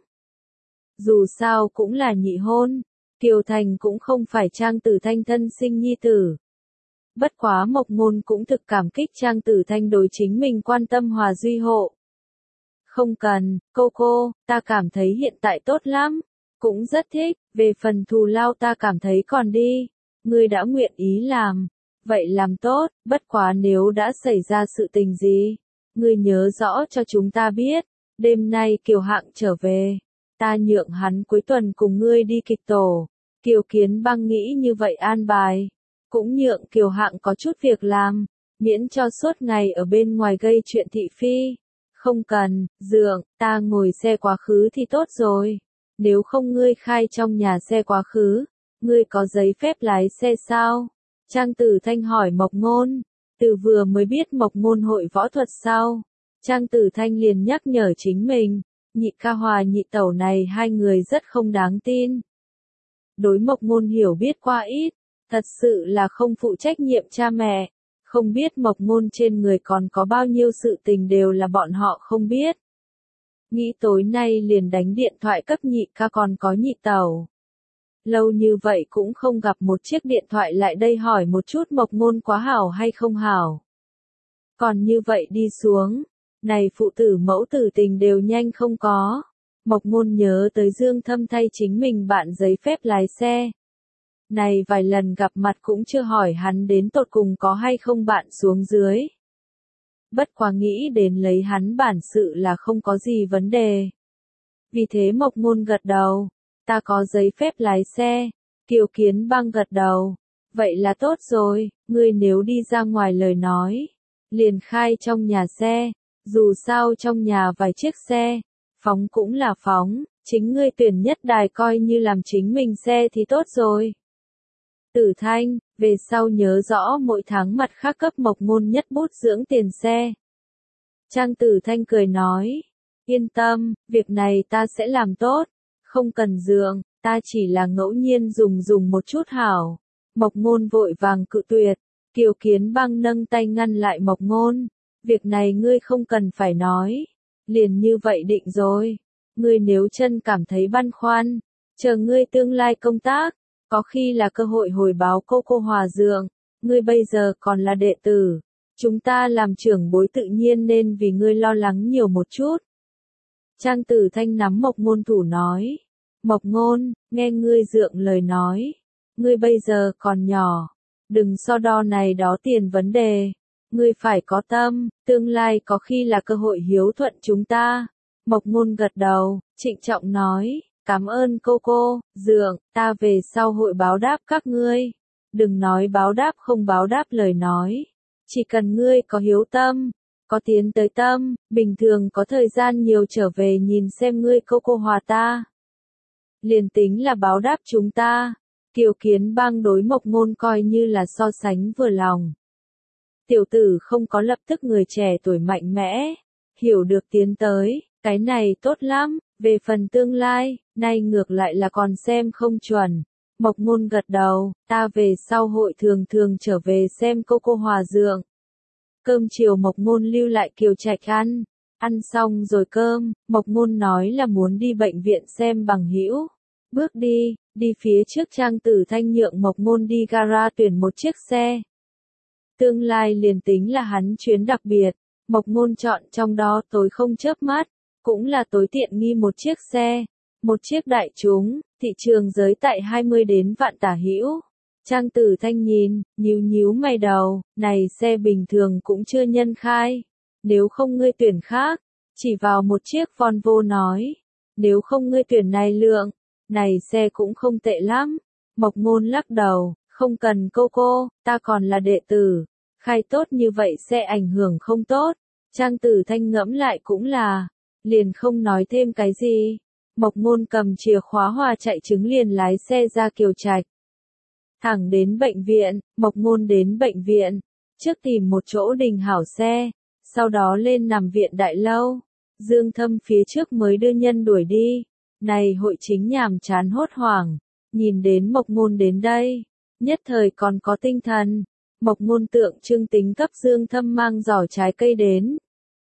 Dù sao cũng là nhị hôn, Kiều Thành cũng không phải Trang Tử Thanh thân sinh nhi tử. Bất quá Mộc Ngôn cũng thực cảm kích Trang Tử Thanh đối chính mình quan tâm hòa duy hộ. Không cần, cô, ta cảm thấy hiện tại tốt lắm, cũng rất thích, về phần thù lao ta cảm thấy còn đi, ngươi đã nguyện ý làm, vậy làm tốt, bất quá nếu đã xảy ra sự tình gì, ngươi nhớ rõ cho chúng ta biết, đêm nay Kiều Hạng trở về, ta nhượng hắn cuối tuần cùng ngươi đi kịch tổ. Kiều Kiến Bang nghĩ như vậy an bài, cũng nhượng Kiều Hạng có chút việc làm, miễn cho suốt ngày ở bên ngoài gây chuyện thị phi. Không cần, Dượng, ta ngồi xe quá khứ thì tốt rồi. Nếu không ngươi khai trong nhà xe quá khứ, ngươi có giấy phép lái xe sao? Trang Tử Thanh hỏi Mộc Ngôn, từ vừa mới biết Mộc Ngôn hội võ thuật sao? Trang Tử Thanh liền nhắc nhở chính mình, nhị ca hòa nhị tẩu này hai người rất không đáng tin. Đối Mộc Ngôn hiểu biết qua ít, thật sự là không phụ trách nhiệm cha mẹ. Không biết Mộc Ngôn trên người còn có bao nhiêu sự tình đều là bọn họ không biết. Nghĩ tối nay liền đánh điện thoại cấp nhị ca còn có nhị tẩu. Lâu như vậy cũng không gặp một chiếc điện thoại lại đây hỏi một chút Mộc Ngôn quá hảo hay không hảo. Còn như vậy đi xuống, này phụ tử mẫu tử tình đều nhanh không có. Mộc Ngôn nhớ tới Dương Thâm thay chính mình bạn giấy phép lái xe. Này vài lần gặp mặt cũng chưa hỏi hắn đến tột cùng có hay không bạn xuống dưới. Bất quá nghĩ đến lấy hắn bản sự là không có gì vấn đề. Vì thế Mộc Ngôn gật đầu, ta có giấy phép lái xe. Kiều Kiến Bang gật đầu, vậy là tốt rồi, ngươi nếu đi ra ngoài lời nói, liền khai trong nhà xe, dù sao trong nhà vài chiếc xe, phóng cũng là phóng, chính ngươi tuyển nhất đài coi như làm chính mình xe thì tốt rồi. Tử Thanh, về sau nhớ rõ mỗi tháng mặt khác cấp Mộc Ngôn nhất bút dưỡng tiền xe. Trang Tử Thanh cười nói, yên tâm, việc này ta sẽ làm tốt, không cần Dượng, ta chỉ là ngẫu nhiên dùng một chút hảo. Mộc Ngôn vội vàng cự tuyệt, Kiều Kiến Bang nâng tay ngăn lại Mộc Ngôn, việc này ngươi không cần phải nói, liền như vậy định rồi, ngươi nếu chân cảm thấy băn khoăn, chờ ngươi tương lai công tác, có khi là cơ hội hồi báo cô Hòa Dượng, ngươi bây giờ còn là đệ tử, chúng ta làm trưởng bối tự nhiên nên vì ngươi lo lắng nhiều một chút. Trang Tử Thanh nắm Mộc Ngôn thủ nói, Mộc Ngôn, nghe ngươi Dượng lời nói, ngươi bây giờ còn nhỏ, đừng so đo này đó tiền vấn đề, ngươi phải có tâm, tương lai có khi là cơ hội hiếu thuận chúng ta. Mộc Ngôn gật đầu, trịnh trọng nói, cảm ơn cô, Dượng, ta về sau hội báo đáp các ngươi. Đừng nói báo đáp không báo đáp lời nói. Chỉ cần ngươi có hiếu tâm, có tiến tới tâm, bình thường có thời gian nhiều trở về nhìn xem ngươi cô hòa ta. Liền tính là báo đáp chúng ta. Kiều Kiến Bang đối Mộc Ngôn coi như là so sánh vừa lòng. Tiểu tử không có lập tức người trẻ tuổi mạnh mẽ, hiểu được tiến tới, cái này tốt lắm, về phần tương lai, nay ngược lại là còn xem không chuẩn. Mộc Ngôn gật đầu, ta về sau hội thường trở về xem cô Hòa Dượng. Cơm chiều Mộc Ngôn lưu lại Kiều Trạch ăn xong rồi cơm, Mộc Ngôn nói là muốn đi bệnh viện xem bằng hữu. Bước đi, đi phía trước Trang Tử Thanh nhượng Mộc Ngôn đi gara tuyển một chiếc xe. Tương lai liền tính là hắn chuyến đặc biệt, Mộc Ngôn chọn trong đó tối không chớp mắt, cũng là tối tiện nghi một chiếc xe, một chiếc đại chúng, thị trường giới tại 20 đến vạn tả hữu. Trang Tử Thanh nhìn, nhíu nhíu mày đầu, này xe bình thường cũng chưa nhân khai, nếu không ngươi tuyển khác, chỉ vào một chiếc Volvo nói, nếu không ngươi tuyển này lượng, này xe cũng không tệ lắm. Mộc Ngôn lắc đầu, không cần cô, ta còn là đệ tử, khai tốt như vậy sẽ ảnh hưởng không tốt. Trang Tử Thanh ngẫm lại cũng là, liền không nói thêm cái gì. Mộc Ngôn cầm chìa khóa hòa chạy trứng liền lái xe ra Kiều Trạch. Thẳng đến bệnh viện, Mộc Ngôn đến bệnh viện, trước tìm một chỗ đình hảo xe, sau đó lên nằm viện đại lâu. Dương Thâm phía trước mới đưa nhân đuổi đi. Này hội chính nhàm chán hốt hoảng, nhìn đến Mộc Ngôn đến đây, nhất thời còn có tinh thần. Mộc Ngôn tượng trưng tính cấp Dương Thâm mang giỏ trái cây đến.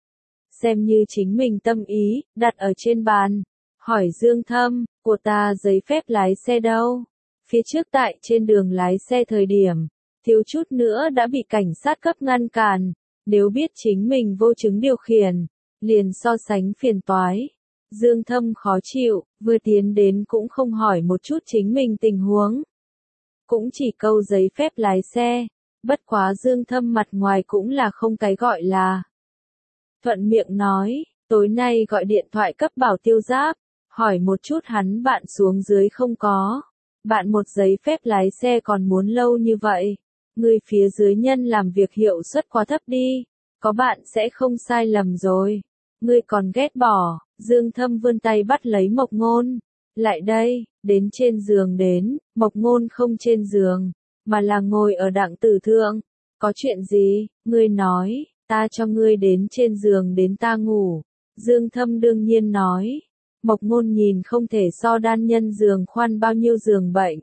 Xem như chính mình tâm ý, đặt ở trên bàn. Hỏi Dương Thâm, của ta giấy phép lái xe đâu? Phía trước tại trên đường lái xe thời điểm, thiếu chút nữa đã bị cảnh sát cấp ngăn cản. Nếu biết chính mình vô chứng điều khiển, liền so sánh phiền toái. Dương Thâm khó chịu, vừa tiến đến cũng không hỏi một chút chính mình tình huống. Cũng chỉ câu giấy phép lái xe, bất quá Dương Thâm mặt ngoài cũng là không cái gọi là. Thuận miệng nói, tối nay gọi điện thoại cấp Bảo Tiêu Giáp, hỏi một chút hắn bạn xuống dưới không có. Bạn một giấy phép lái xe còn muốn lâu như vậy. Người phía dưới nhân làm việc hiệu suất quá thấp đi, có bạn sẽ không sai lầm rồi. Ngươi còn ghét bỏ. Dương Thâm vươn tay bắt lấy Mộc Ngôn. Lại đây, đến trên giường đến, Mộc Ngôn không trên giường, mà là ngồi ở đặng tử thượng. Có chuyện gì, ngươi nói, ta cho ngươi đến trên giường đến ta ngủ. Dương Thâm đương nhiên nói. Mộc Ngôn nhìn không thể so đan nhân giường khoan bao nhiêu giường bệnh.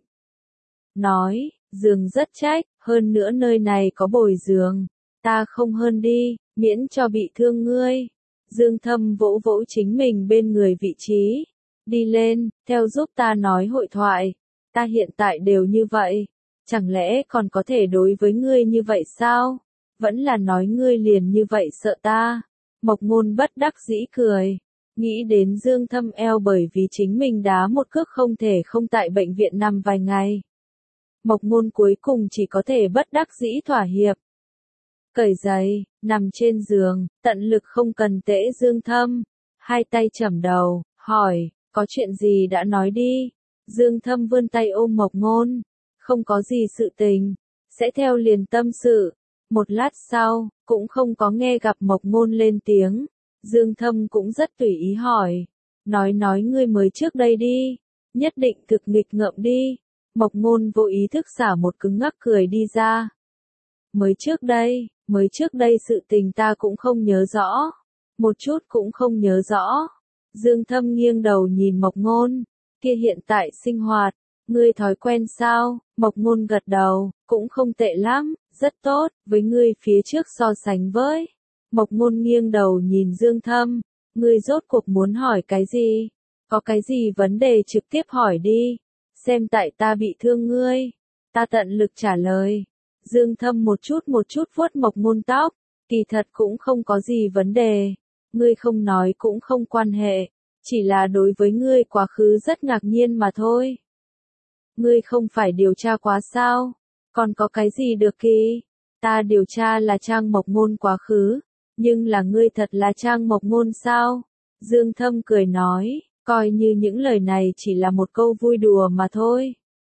Nói, giường rất trách, hơn nữa nơi này có bồi giường. Ta không hơn đi, miễn cho bị thương ngươi. Dương Thâm vỗ vỗ chính mình bên người vị trí. Đi lên, theo giúp ta nói hội thoại. Ta hiện tại đều như vậy. Chẳng lẽ còn có thể đối với ngươi như vậy sao? Vẫn là nói ngươi liền như vậy sợ ta. Mộc Ngôn bất đắc dĩ cười. Nghĩ đến Dương Thâm eo bởi vì chính mình đá một cước không thể không tại bệnh viện nằm vài ngày. Mộc Ngôn cuối cùng chỉ có thể bất đắc dĩ thỏa hiệp. Cởi giày, nằm trên giường, tận lực không cần tễ Dương Thâm. Hai tay chẩm đầu, hỏi, có chuyện gì đã nói đi. Dương Thâm vươn tay ôm Mộc Ngôn. Không có gì sự tình, sẽ theo liền tâm sự. Một lát sau, cũng không có nghe gặp Mộc Ngôn lên tiếng. Dương Thâm cũng rất tùy ý hỏi. Nói ngươi mới trước đây đi. Nhất định thực nghịch ngợm đi. Mộc Ngôn vô ý thức xả một cứng ngắc cười đi ra. Mới trước đây sự tình ta cũng không nhớ rõ. Một chút cũng không nhớ rõ. Dương Thâm nghiêng đầu nhìn Mộc Ngôn. Kia hiện tại sinh hoạt, ngươi thói quen sao? Mộc Ngôn gật đầu, cũng không tệ lắm, rất tốt, với ngươi phía trước so sánh với. Mộc Ngôn nghiêng đầu nhìn Dương Thâm, ngươi rốt cuộc muốn hỏi cái gì? Có cái gì vấn đề trực tiếp hỏi đi, xem tại ta bị thương ngươi, ta tận lực trả lời. Dương Thâm một chút vuốt Mộc Ngôn tóc, kỳ thật cũng không có gì vấn đề, ngươi không nói cũng không quan hệ, chỉ là đối với ngươi quá khứ rất ngạc nhiên mà thôi. Ngươi không phải điều tra quá sao? Còn có cái gì được kỳ? Ta điều tra là Trang Mộc Ngôn quá khứ, nhưng là ngươi thật là Trang Mộc Ngôn sao? Dương Thâm cười nói, coi như những lời này chỉ là một câu vui đùa mà thôi.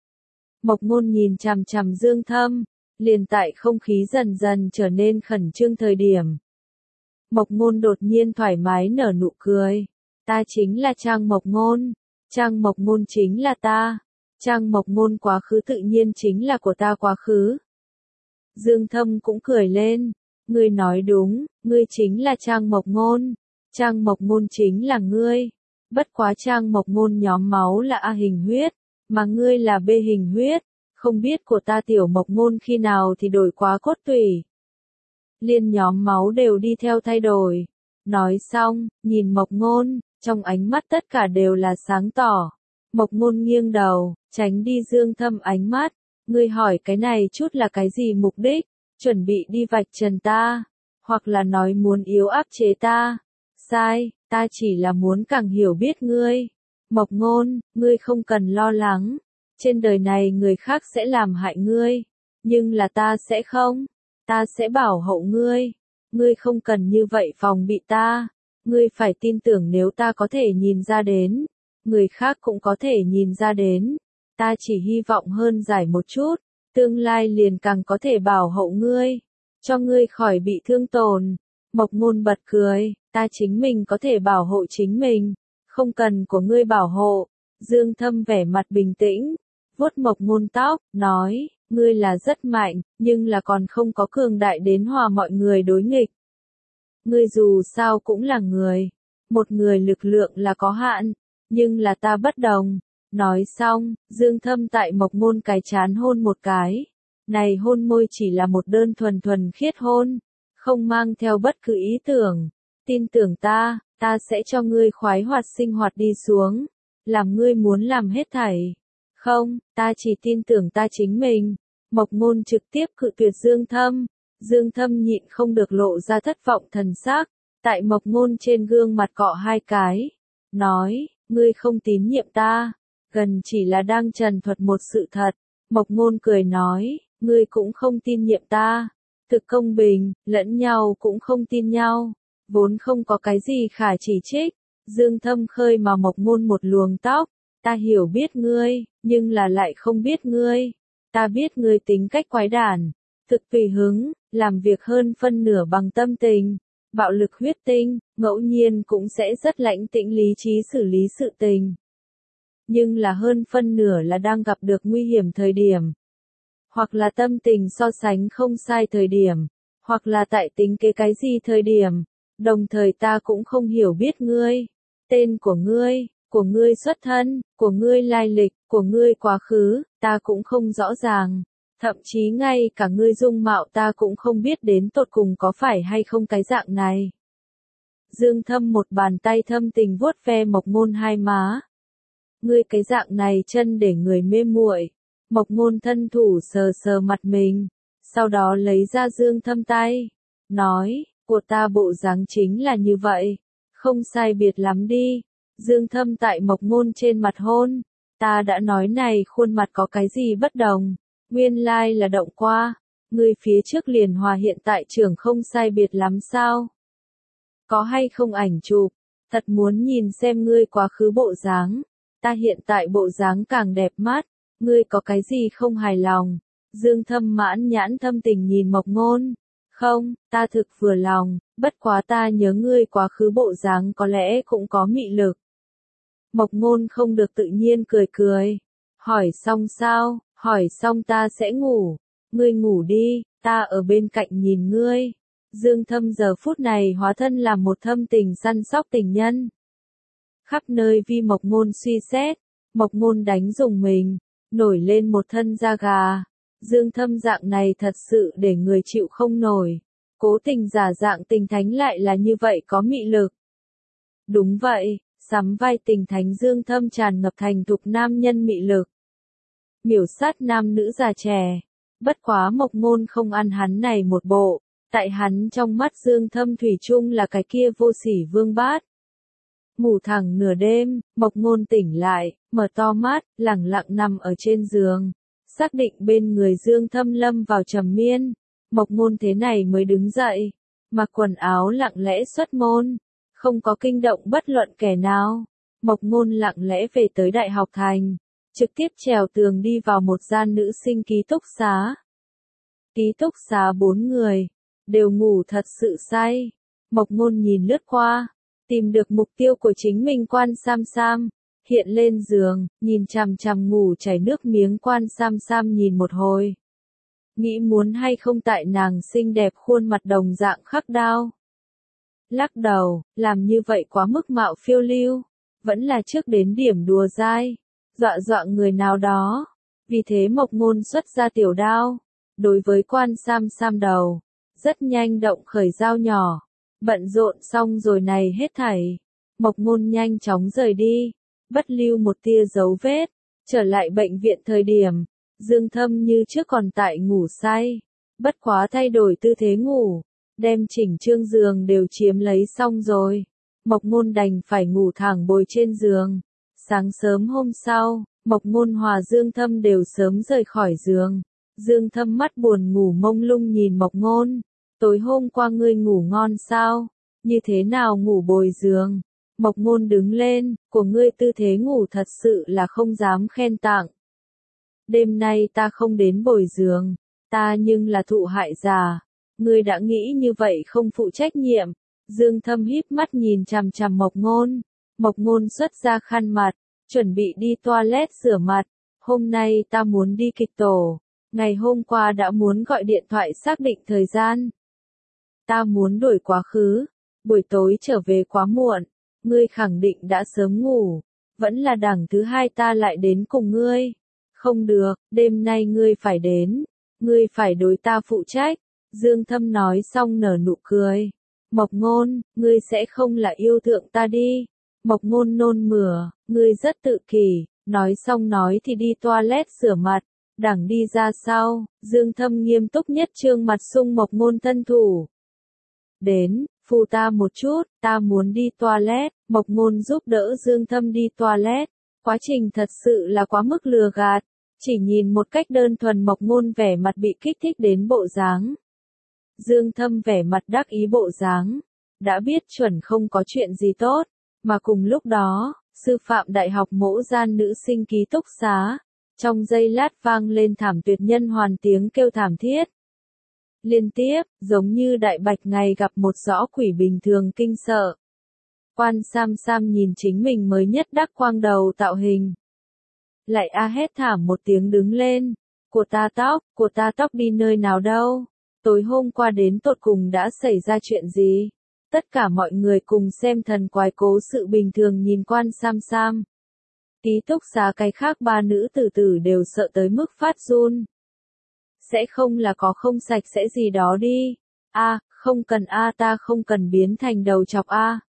Mộc Ngôn nhìn chằm chằm Dương Thâm, liền tại không khí dần dần trở nên khẩn trương thời điểm. Mộc Ngôn đột nhiên thoải mái nở nụ cười. Ta chính là Trang Mộc Ngôn. Trang Mộc Ngôn chính là ta. Trang Mộc Ngôn quá khứ tự nhiên chính là của ta quá khứ. Dương Thâm cũng cười lên. Ngươi nói đúng, ngươi chính là Trang Mộc Ngôn. Trang Mộc Ngôn chính là ngươi. Bất quá Trang Mộc Ngôn nhóm máu là A hình huyết, mà ngươi là B hình huyết. Không biết của ta tiểu Mộc Ngôn khi nào thì đổi quá cốt tủy. Liên nhóm máu đều đi theo thay đổi. Nói xong, nhìn Mộc Ngôn, trong ánh mắt tất cả đều là sáng tỏ. Mộc Ngôn nghiêng đầu, tránh đi Dương Thâm ánh mắt. Ngươi hỏi cái này chút là cái gì mục đích? Chuẩn bị đi vạch trần ta? Hoặc là nói muốn yếu áp chế ta? Sai, ta chỉ là muốn càng hiểu biết ngươi. Mộc Ngôn, ngươi không cần lo lắng. Trên đời này người khác sẽ làm hại ngươi. Nhưng là ta sẽ không. Ta sẽ bảo hộ ngươi. Ngươi không cần như vậy phòng bị ta. Ngươi phải tin tưởng nếu ta có thể nhìn ra đến. Người khác cũng có thể nhìn ra đến. Ta chỉ hy vọng hơn giải một chút. Tương lai liền càng có thể bảo hộ ngươi. Cho ngươi khỏi bị thương tổn. Mộc Ngôn bật cười. Ta chính mình có thể bảo hộ chính mình. Không cần của ngươi bảo hộ. Dương Thâm vẻ mặt bình tĩnh. Vuốt Mộc Ngôn tóc, nói. Ngươi là rất mạnh, nhưng là còn không có cường đại đến hòa mọi người đối nghịch. Ngươi dù sao cũng là người. Một người lực lượng là có hạn. Nhưng là ta bất đồng. Nói xong, Dương Thâm tại Mộc Ngôn cái trán hôn một cái. Này hôn môi chỉ là một đơn thuần thuần khiết hôn. Không mang theo bất cứ ý tưởng. Tin tưởng ta sẽ cho ngươi khoái hoạt sinh hoạt đi xuống. Làm ngươi muốn làm hết thảy. Không, ta chỉ tin tưởng ta chính mình. Mộc Ngôn trực tiếp cự tuyệt Dương Thâm. Dương Thâm nhịn không được lộ ra thất vọng thần sắc. Tại Mộc Ngôn trên gương mặt cọ hai cái. Nói, ngươi không tín nhiệm ta. Gần chỉ là đang trần thuật một sự thật. Mộc Ngôn cười nói, ngươi cũng không tin nhiệm ta. Thực công bình, lẫn nhau cũng không tin nhau. Vốn không có cái gì khả chỉ trích. Dương Thâm khơi mà Mộc Ngôn một luồng tóc. Ta hiểu biết ngươi, nhưng là lại không biết ngươi. Ta biết ngươi tính cách quái đản, thực tùy hứng, làm việc hơn phân nửa bằng tâm tình, bạo lực huyết tinh, ngẫu nhiên cũng sẽ rất lãnh tĩnh lý trí xử lý sự tình. Nhưng là hơn phân nửa là đang gặp được nguy hiểm thời điểm. Hoặc là tâm tình so sánh không sai thời điểm. Hoặc là tại tính kế cái gì thời điểm. Đồng thời ta cũng không hiểu biết ngươi. Tên của ngươi xuất thân, của ngươi lai lịch, của ngươi quá khứ, ta cũng không rõ ràng. Thậm chí ngay cả ngươi dung mạo ta cũng không biết đến tột cùng có phải hay không cái dạng này. Dương Thâm một bàn tay thâm tình vuốt ve Mộc Ngôn hai má. Ngươi cái dạng này chân để người mê muội. Mộc Ngôn thân thủ sờ sờ mặt mình, sau đó lấy ra Dương Thâm tay, nói, của ta bộ dáng chính là như vậy, không sai biệt lắm đi. Dương Thâm tại Mộc Ngôn trên mặt hôn, ta đã nói này khuôn mặt có cái gì bất đồng, nguyên lai là động qua, ngươi phía trước liền hòa hiện tại trưởng không sai biệt lắm sao? Có hay không ảnh chụp, thật muốn nhìn xem ngươi quá khứ bộ dáng, ta hiện tại bộ dáng càng đẹp mắt, ngươi có cái gì không hài lòng? Dương Thâm mãn nhãn thâm tình nhìn Mộc Ngôn, không, ta thực vừa lòng, bất quá ta nhớ ngươi quá khứ bộ dáng có lẽ cũng có mị lực. Mộc Ngôn không được tự nhiên cười cười. Hỏi xong sao? Hỏi xong ta sẽ ngủ. Ngươi ngủ đi, ta ở bên cạnh nhìn ngươi. Dương Thâm giờ phút này hóa thân làm một thâm tình săn sóc tình nhân. Khắp nơi vi Mộc Ngôn suy xét. Mộc Ngôn đánh rùng mình, nổi lên một thân da gà. Dương Thâm dạng này thật sự để người chịu không nổi. Cố tình giả dạng tình thánh lại là như vậy có mị lực. Đúng vậy. Sắm vai tình thánh Dương Thâm tràn ngập thành thục nam nhân mị lực. Miểu sát nam nữ già trẻ. Bất quá Mộc Ngôn không ăn hắn này một bộ. Tại hắn trong mắt Dương Thâm thủy chung là cái kia vô sỉ vương bát. Ngủ thẳng nửa đêm, Mộc Ngôn tỉnh lại, mở to mắt, lẳng lặng nằm ở trên giường. Xác định bên người Dương Thâm lâm vào trầm miên. Mộc Ngôn thế này mới đứng dậy. Mặc quần áo lặng lẽ xuất môn. Không có kinh động bất luận kẻ nào. Mộc Ngôn lặng lẽ về tới Đại học Thành. Trực tiếp trèo tường đi vào một gian nữ sinh ký túc xá. Ký túc xá 4 người. Đều ngủ thật sự say. Mộc Ngôn nhìn lướt qua. Tìm được mục tiêu của chính mình Quan Sam Sam. Hiện lên giường, nhìn chằm chằm ngủ chảy nước miếng Quan Sam Sam nhìn một hồi. Nghĩ muốn hay không tại nàng xinh đẹp khuôn mặt đồng dạng khắc đao. Lắc đầu, làm như vậy quá mức mạo phiêu lưu, vẫn là trước đến điểm đùa dai, dọa người nào đó. Vì thế Mộc Ngôn xuất ra tiểu đao, đối với Quan Sam Sam đầu, rất nhanh động khởi dao nhỏ, bận rộn xong rồi này hết thảy. Mộc Ngôn nhanh chóng rời đi, bất lưu một tia dấu vết. Trở lại bệnh viện thời điểm, Dương Thâm như trước còn tại ngủ say, bất quá thay đổi tư thế ngủ, đem chỉnh trương giường đều chiếm lấy xong rồi. Mộc Ngôn đành phải ngủ thẳng bồi trên giường. Sáng sớm hôm sau, Mộc Ngôn hòa Dương Thâm đều sớm rời khỏi giường. Dương Thâm mắt buồn ngủ mông lung nhìn Mộc Ngôn. Tối hôm qua ngươi ngủ ngon sao? Như thế nào ngủ bồi giường? Mộc Ngôn đứng lên, của ngươi tư thế ngủ thật sự là không dám khen tặng. Đêm nay ta không đến bồi giường, ta nhưng là thụ hại giả. Ngươi đã nghĩ như vậy không phụ trách nhiệm. Dương Thâm híp mắt nhìn chằm chằm Mộc Ngôn. Mộc Ngôn xuất ra khăn mặt, chuẩn bị đi toilet rửa mặt. Hôm nay ta muốn đi kịch tổ. Ngày hôm qua đã muốn gọi điện thoại xác định thời gian. Ta muốn đổi quá khứ. Buổi tối trở về quá muộn. Ngươi khẳng định đã sớm ngủ. Vẫn là đằng thứ hai ta lại đến cùng ngươi. Không được, đêm nay ngươi phải đến. Ngươi phải đối ta phụ trách. Dương Thâm nói xong nở nụ cười. Mộc Ngôn, ngươi sẽ không là yêu thượng ta đi. Mộc Ngôn nôn mửa, ngươi rất tự kỷ. Nói xong nói thì đi toilet rửa mặt. Đằng đi ra sau, Dương Thâm nghiêm túc nhất trương mặt sung Mộc Ngôn thân thủ. Đến, phụ ta một chút, ta muốn đi toilet. Mộc Ngôn giúp đỡ Dương Thâm đi toilet. Quá trình thật sự là quá mức lừa gạt. Chỉ nhìn một cách đơn thuần Mộc Ngôn vẻ mặt bị kích thích đến bộ dáng. Dương Thâm vẻ mặt đắc ý bộ dáng. Đã biết chuẩn không có chuyện gì tốt. Mà cùng lúc đó, sư phạm đại học mỗ gian nữ sinh ký túc xá. Trong giây lát vang lên thảm tuyệt nhân hoàn tiếng kêu thảm thiết. Liên tiếp, giống như đại bạch ngày gặp một rõ quỷ bình thường kinh sợ. Quan Sam Sam nhìn chính mình mới nhất đắc quang đầu tạo hình. Lại hét thảm một tiếng đứng lên. Của ta tóc đi nơi nào đâu? Tối hôm qua đến tột cùng đã xảy ra chuyện gì? Tất cả mọi người cùng xem thần quái cố sự bình thường nhìn Quan Sam Sam. Ký túc xá cái khác ba nữ tử tử đều sợ tới mức phát run. Sẽ không là có không sạch sẽ gì đó đi. Không cần ta không cần biến thành đầu chọc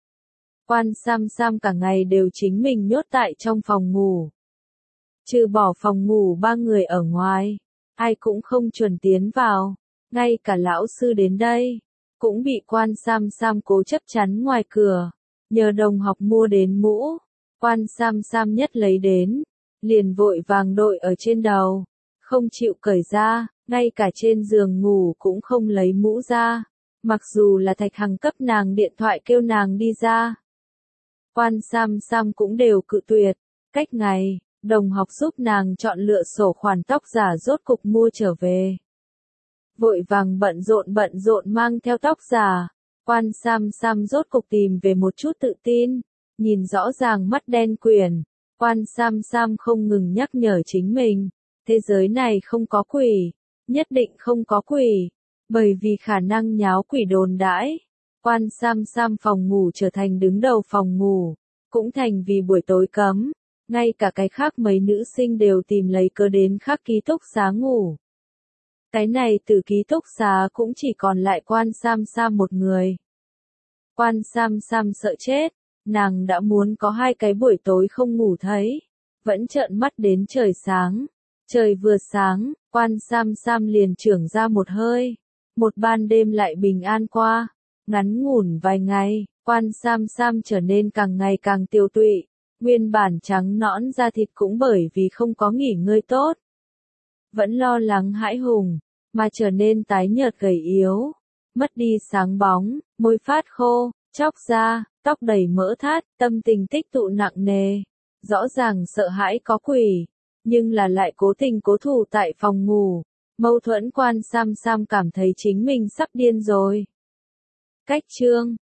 Quan Sam Sam cả ngày đều chính mình nhốt tại trong phòng ngủ. Trừ bỏ phòng ngủ ba người ở ngoài, ai cũng không chuẩn tiến vào. Ngay cả lão sư đến đây, cũng bị Quan Sam Sam cố chấp chắn ngoài cửa. Nhờ đồng học mua đến mũ, Quan Sam Sam nhất lấy đến, liền vội vàng đội ở trên đầu, không chịu cởi ra, ngay cả trên giường ngủ cũng không lấy mũ ra. Mặc dù là Thạch Hằng cấp nàng điện thoại kêu nàng đi ra, Quan Sam Sam cũng đều cự tuyệt. Cách ngày, đồng học giúp nàng chọn lựa sổ khoản tóc giả rốt cục mua trở về. Vội vàng bận rộn mang theo tóc giả, Quan Sam Sam rốt cục tìm về một chút tự tin. Nhìn rõ ràng mắt đen quyển, Quan Sam Sam không ngừng nhắc nhở chính mình. Thế giới này không có quỷ, nhất định không có quỷ, bởi vì khả năng nháo quỷ đồn đãi. Quan Sam Sam phòng ngủ trở thành đứng đầu phòng ngủ, cũng thành vì buổi tối cấm. Ngay cả cái khác mấy nữ sinh đều tìm lấy cớ đến khác ký túc xá ngủ. Cái này từ ký túc xá cũng chỉ còn lại Quan Sam Sam một người. Quan Sam Sam sợ chết, nàng đã muốn có 2 cái buổi tối không ngủ thấy, vẫn trợn mắt đến trời sáng. Trời vừa sáng, Quan Sam Sam liền trưởng ra một hơi. Một ban đêm lại bình an qua. Ngắn ngủn vài ngày, Quan Sam Sam trở nên càng ngày càng tiêu tụy. Nguyên bản trắng nõn da thịt cũng bởi vì không có nghỉ ngơi tốt, vẫn lo lắng hãi hùng, mà trở nên tái nhợt gầy yếu. Mất đi sáng bóng, môi phát khô, chóc ra, tóc đầy mỡ thát, tâm tình tích tụ nặng nề. Rõ ràng sợ hãi có quỷ, nhưng là lại cố tình cố thủ tại phòng ngủ. Mâu thuẫn Quan Sam Sam cảm thấy chính mình sắp điên rồi. Cách chương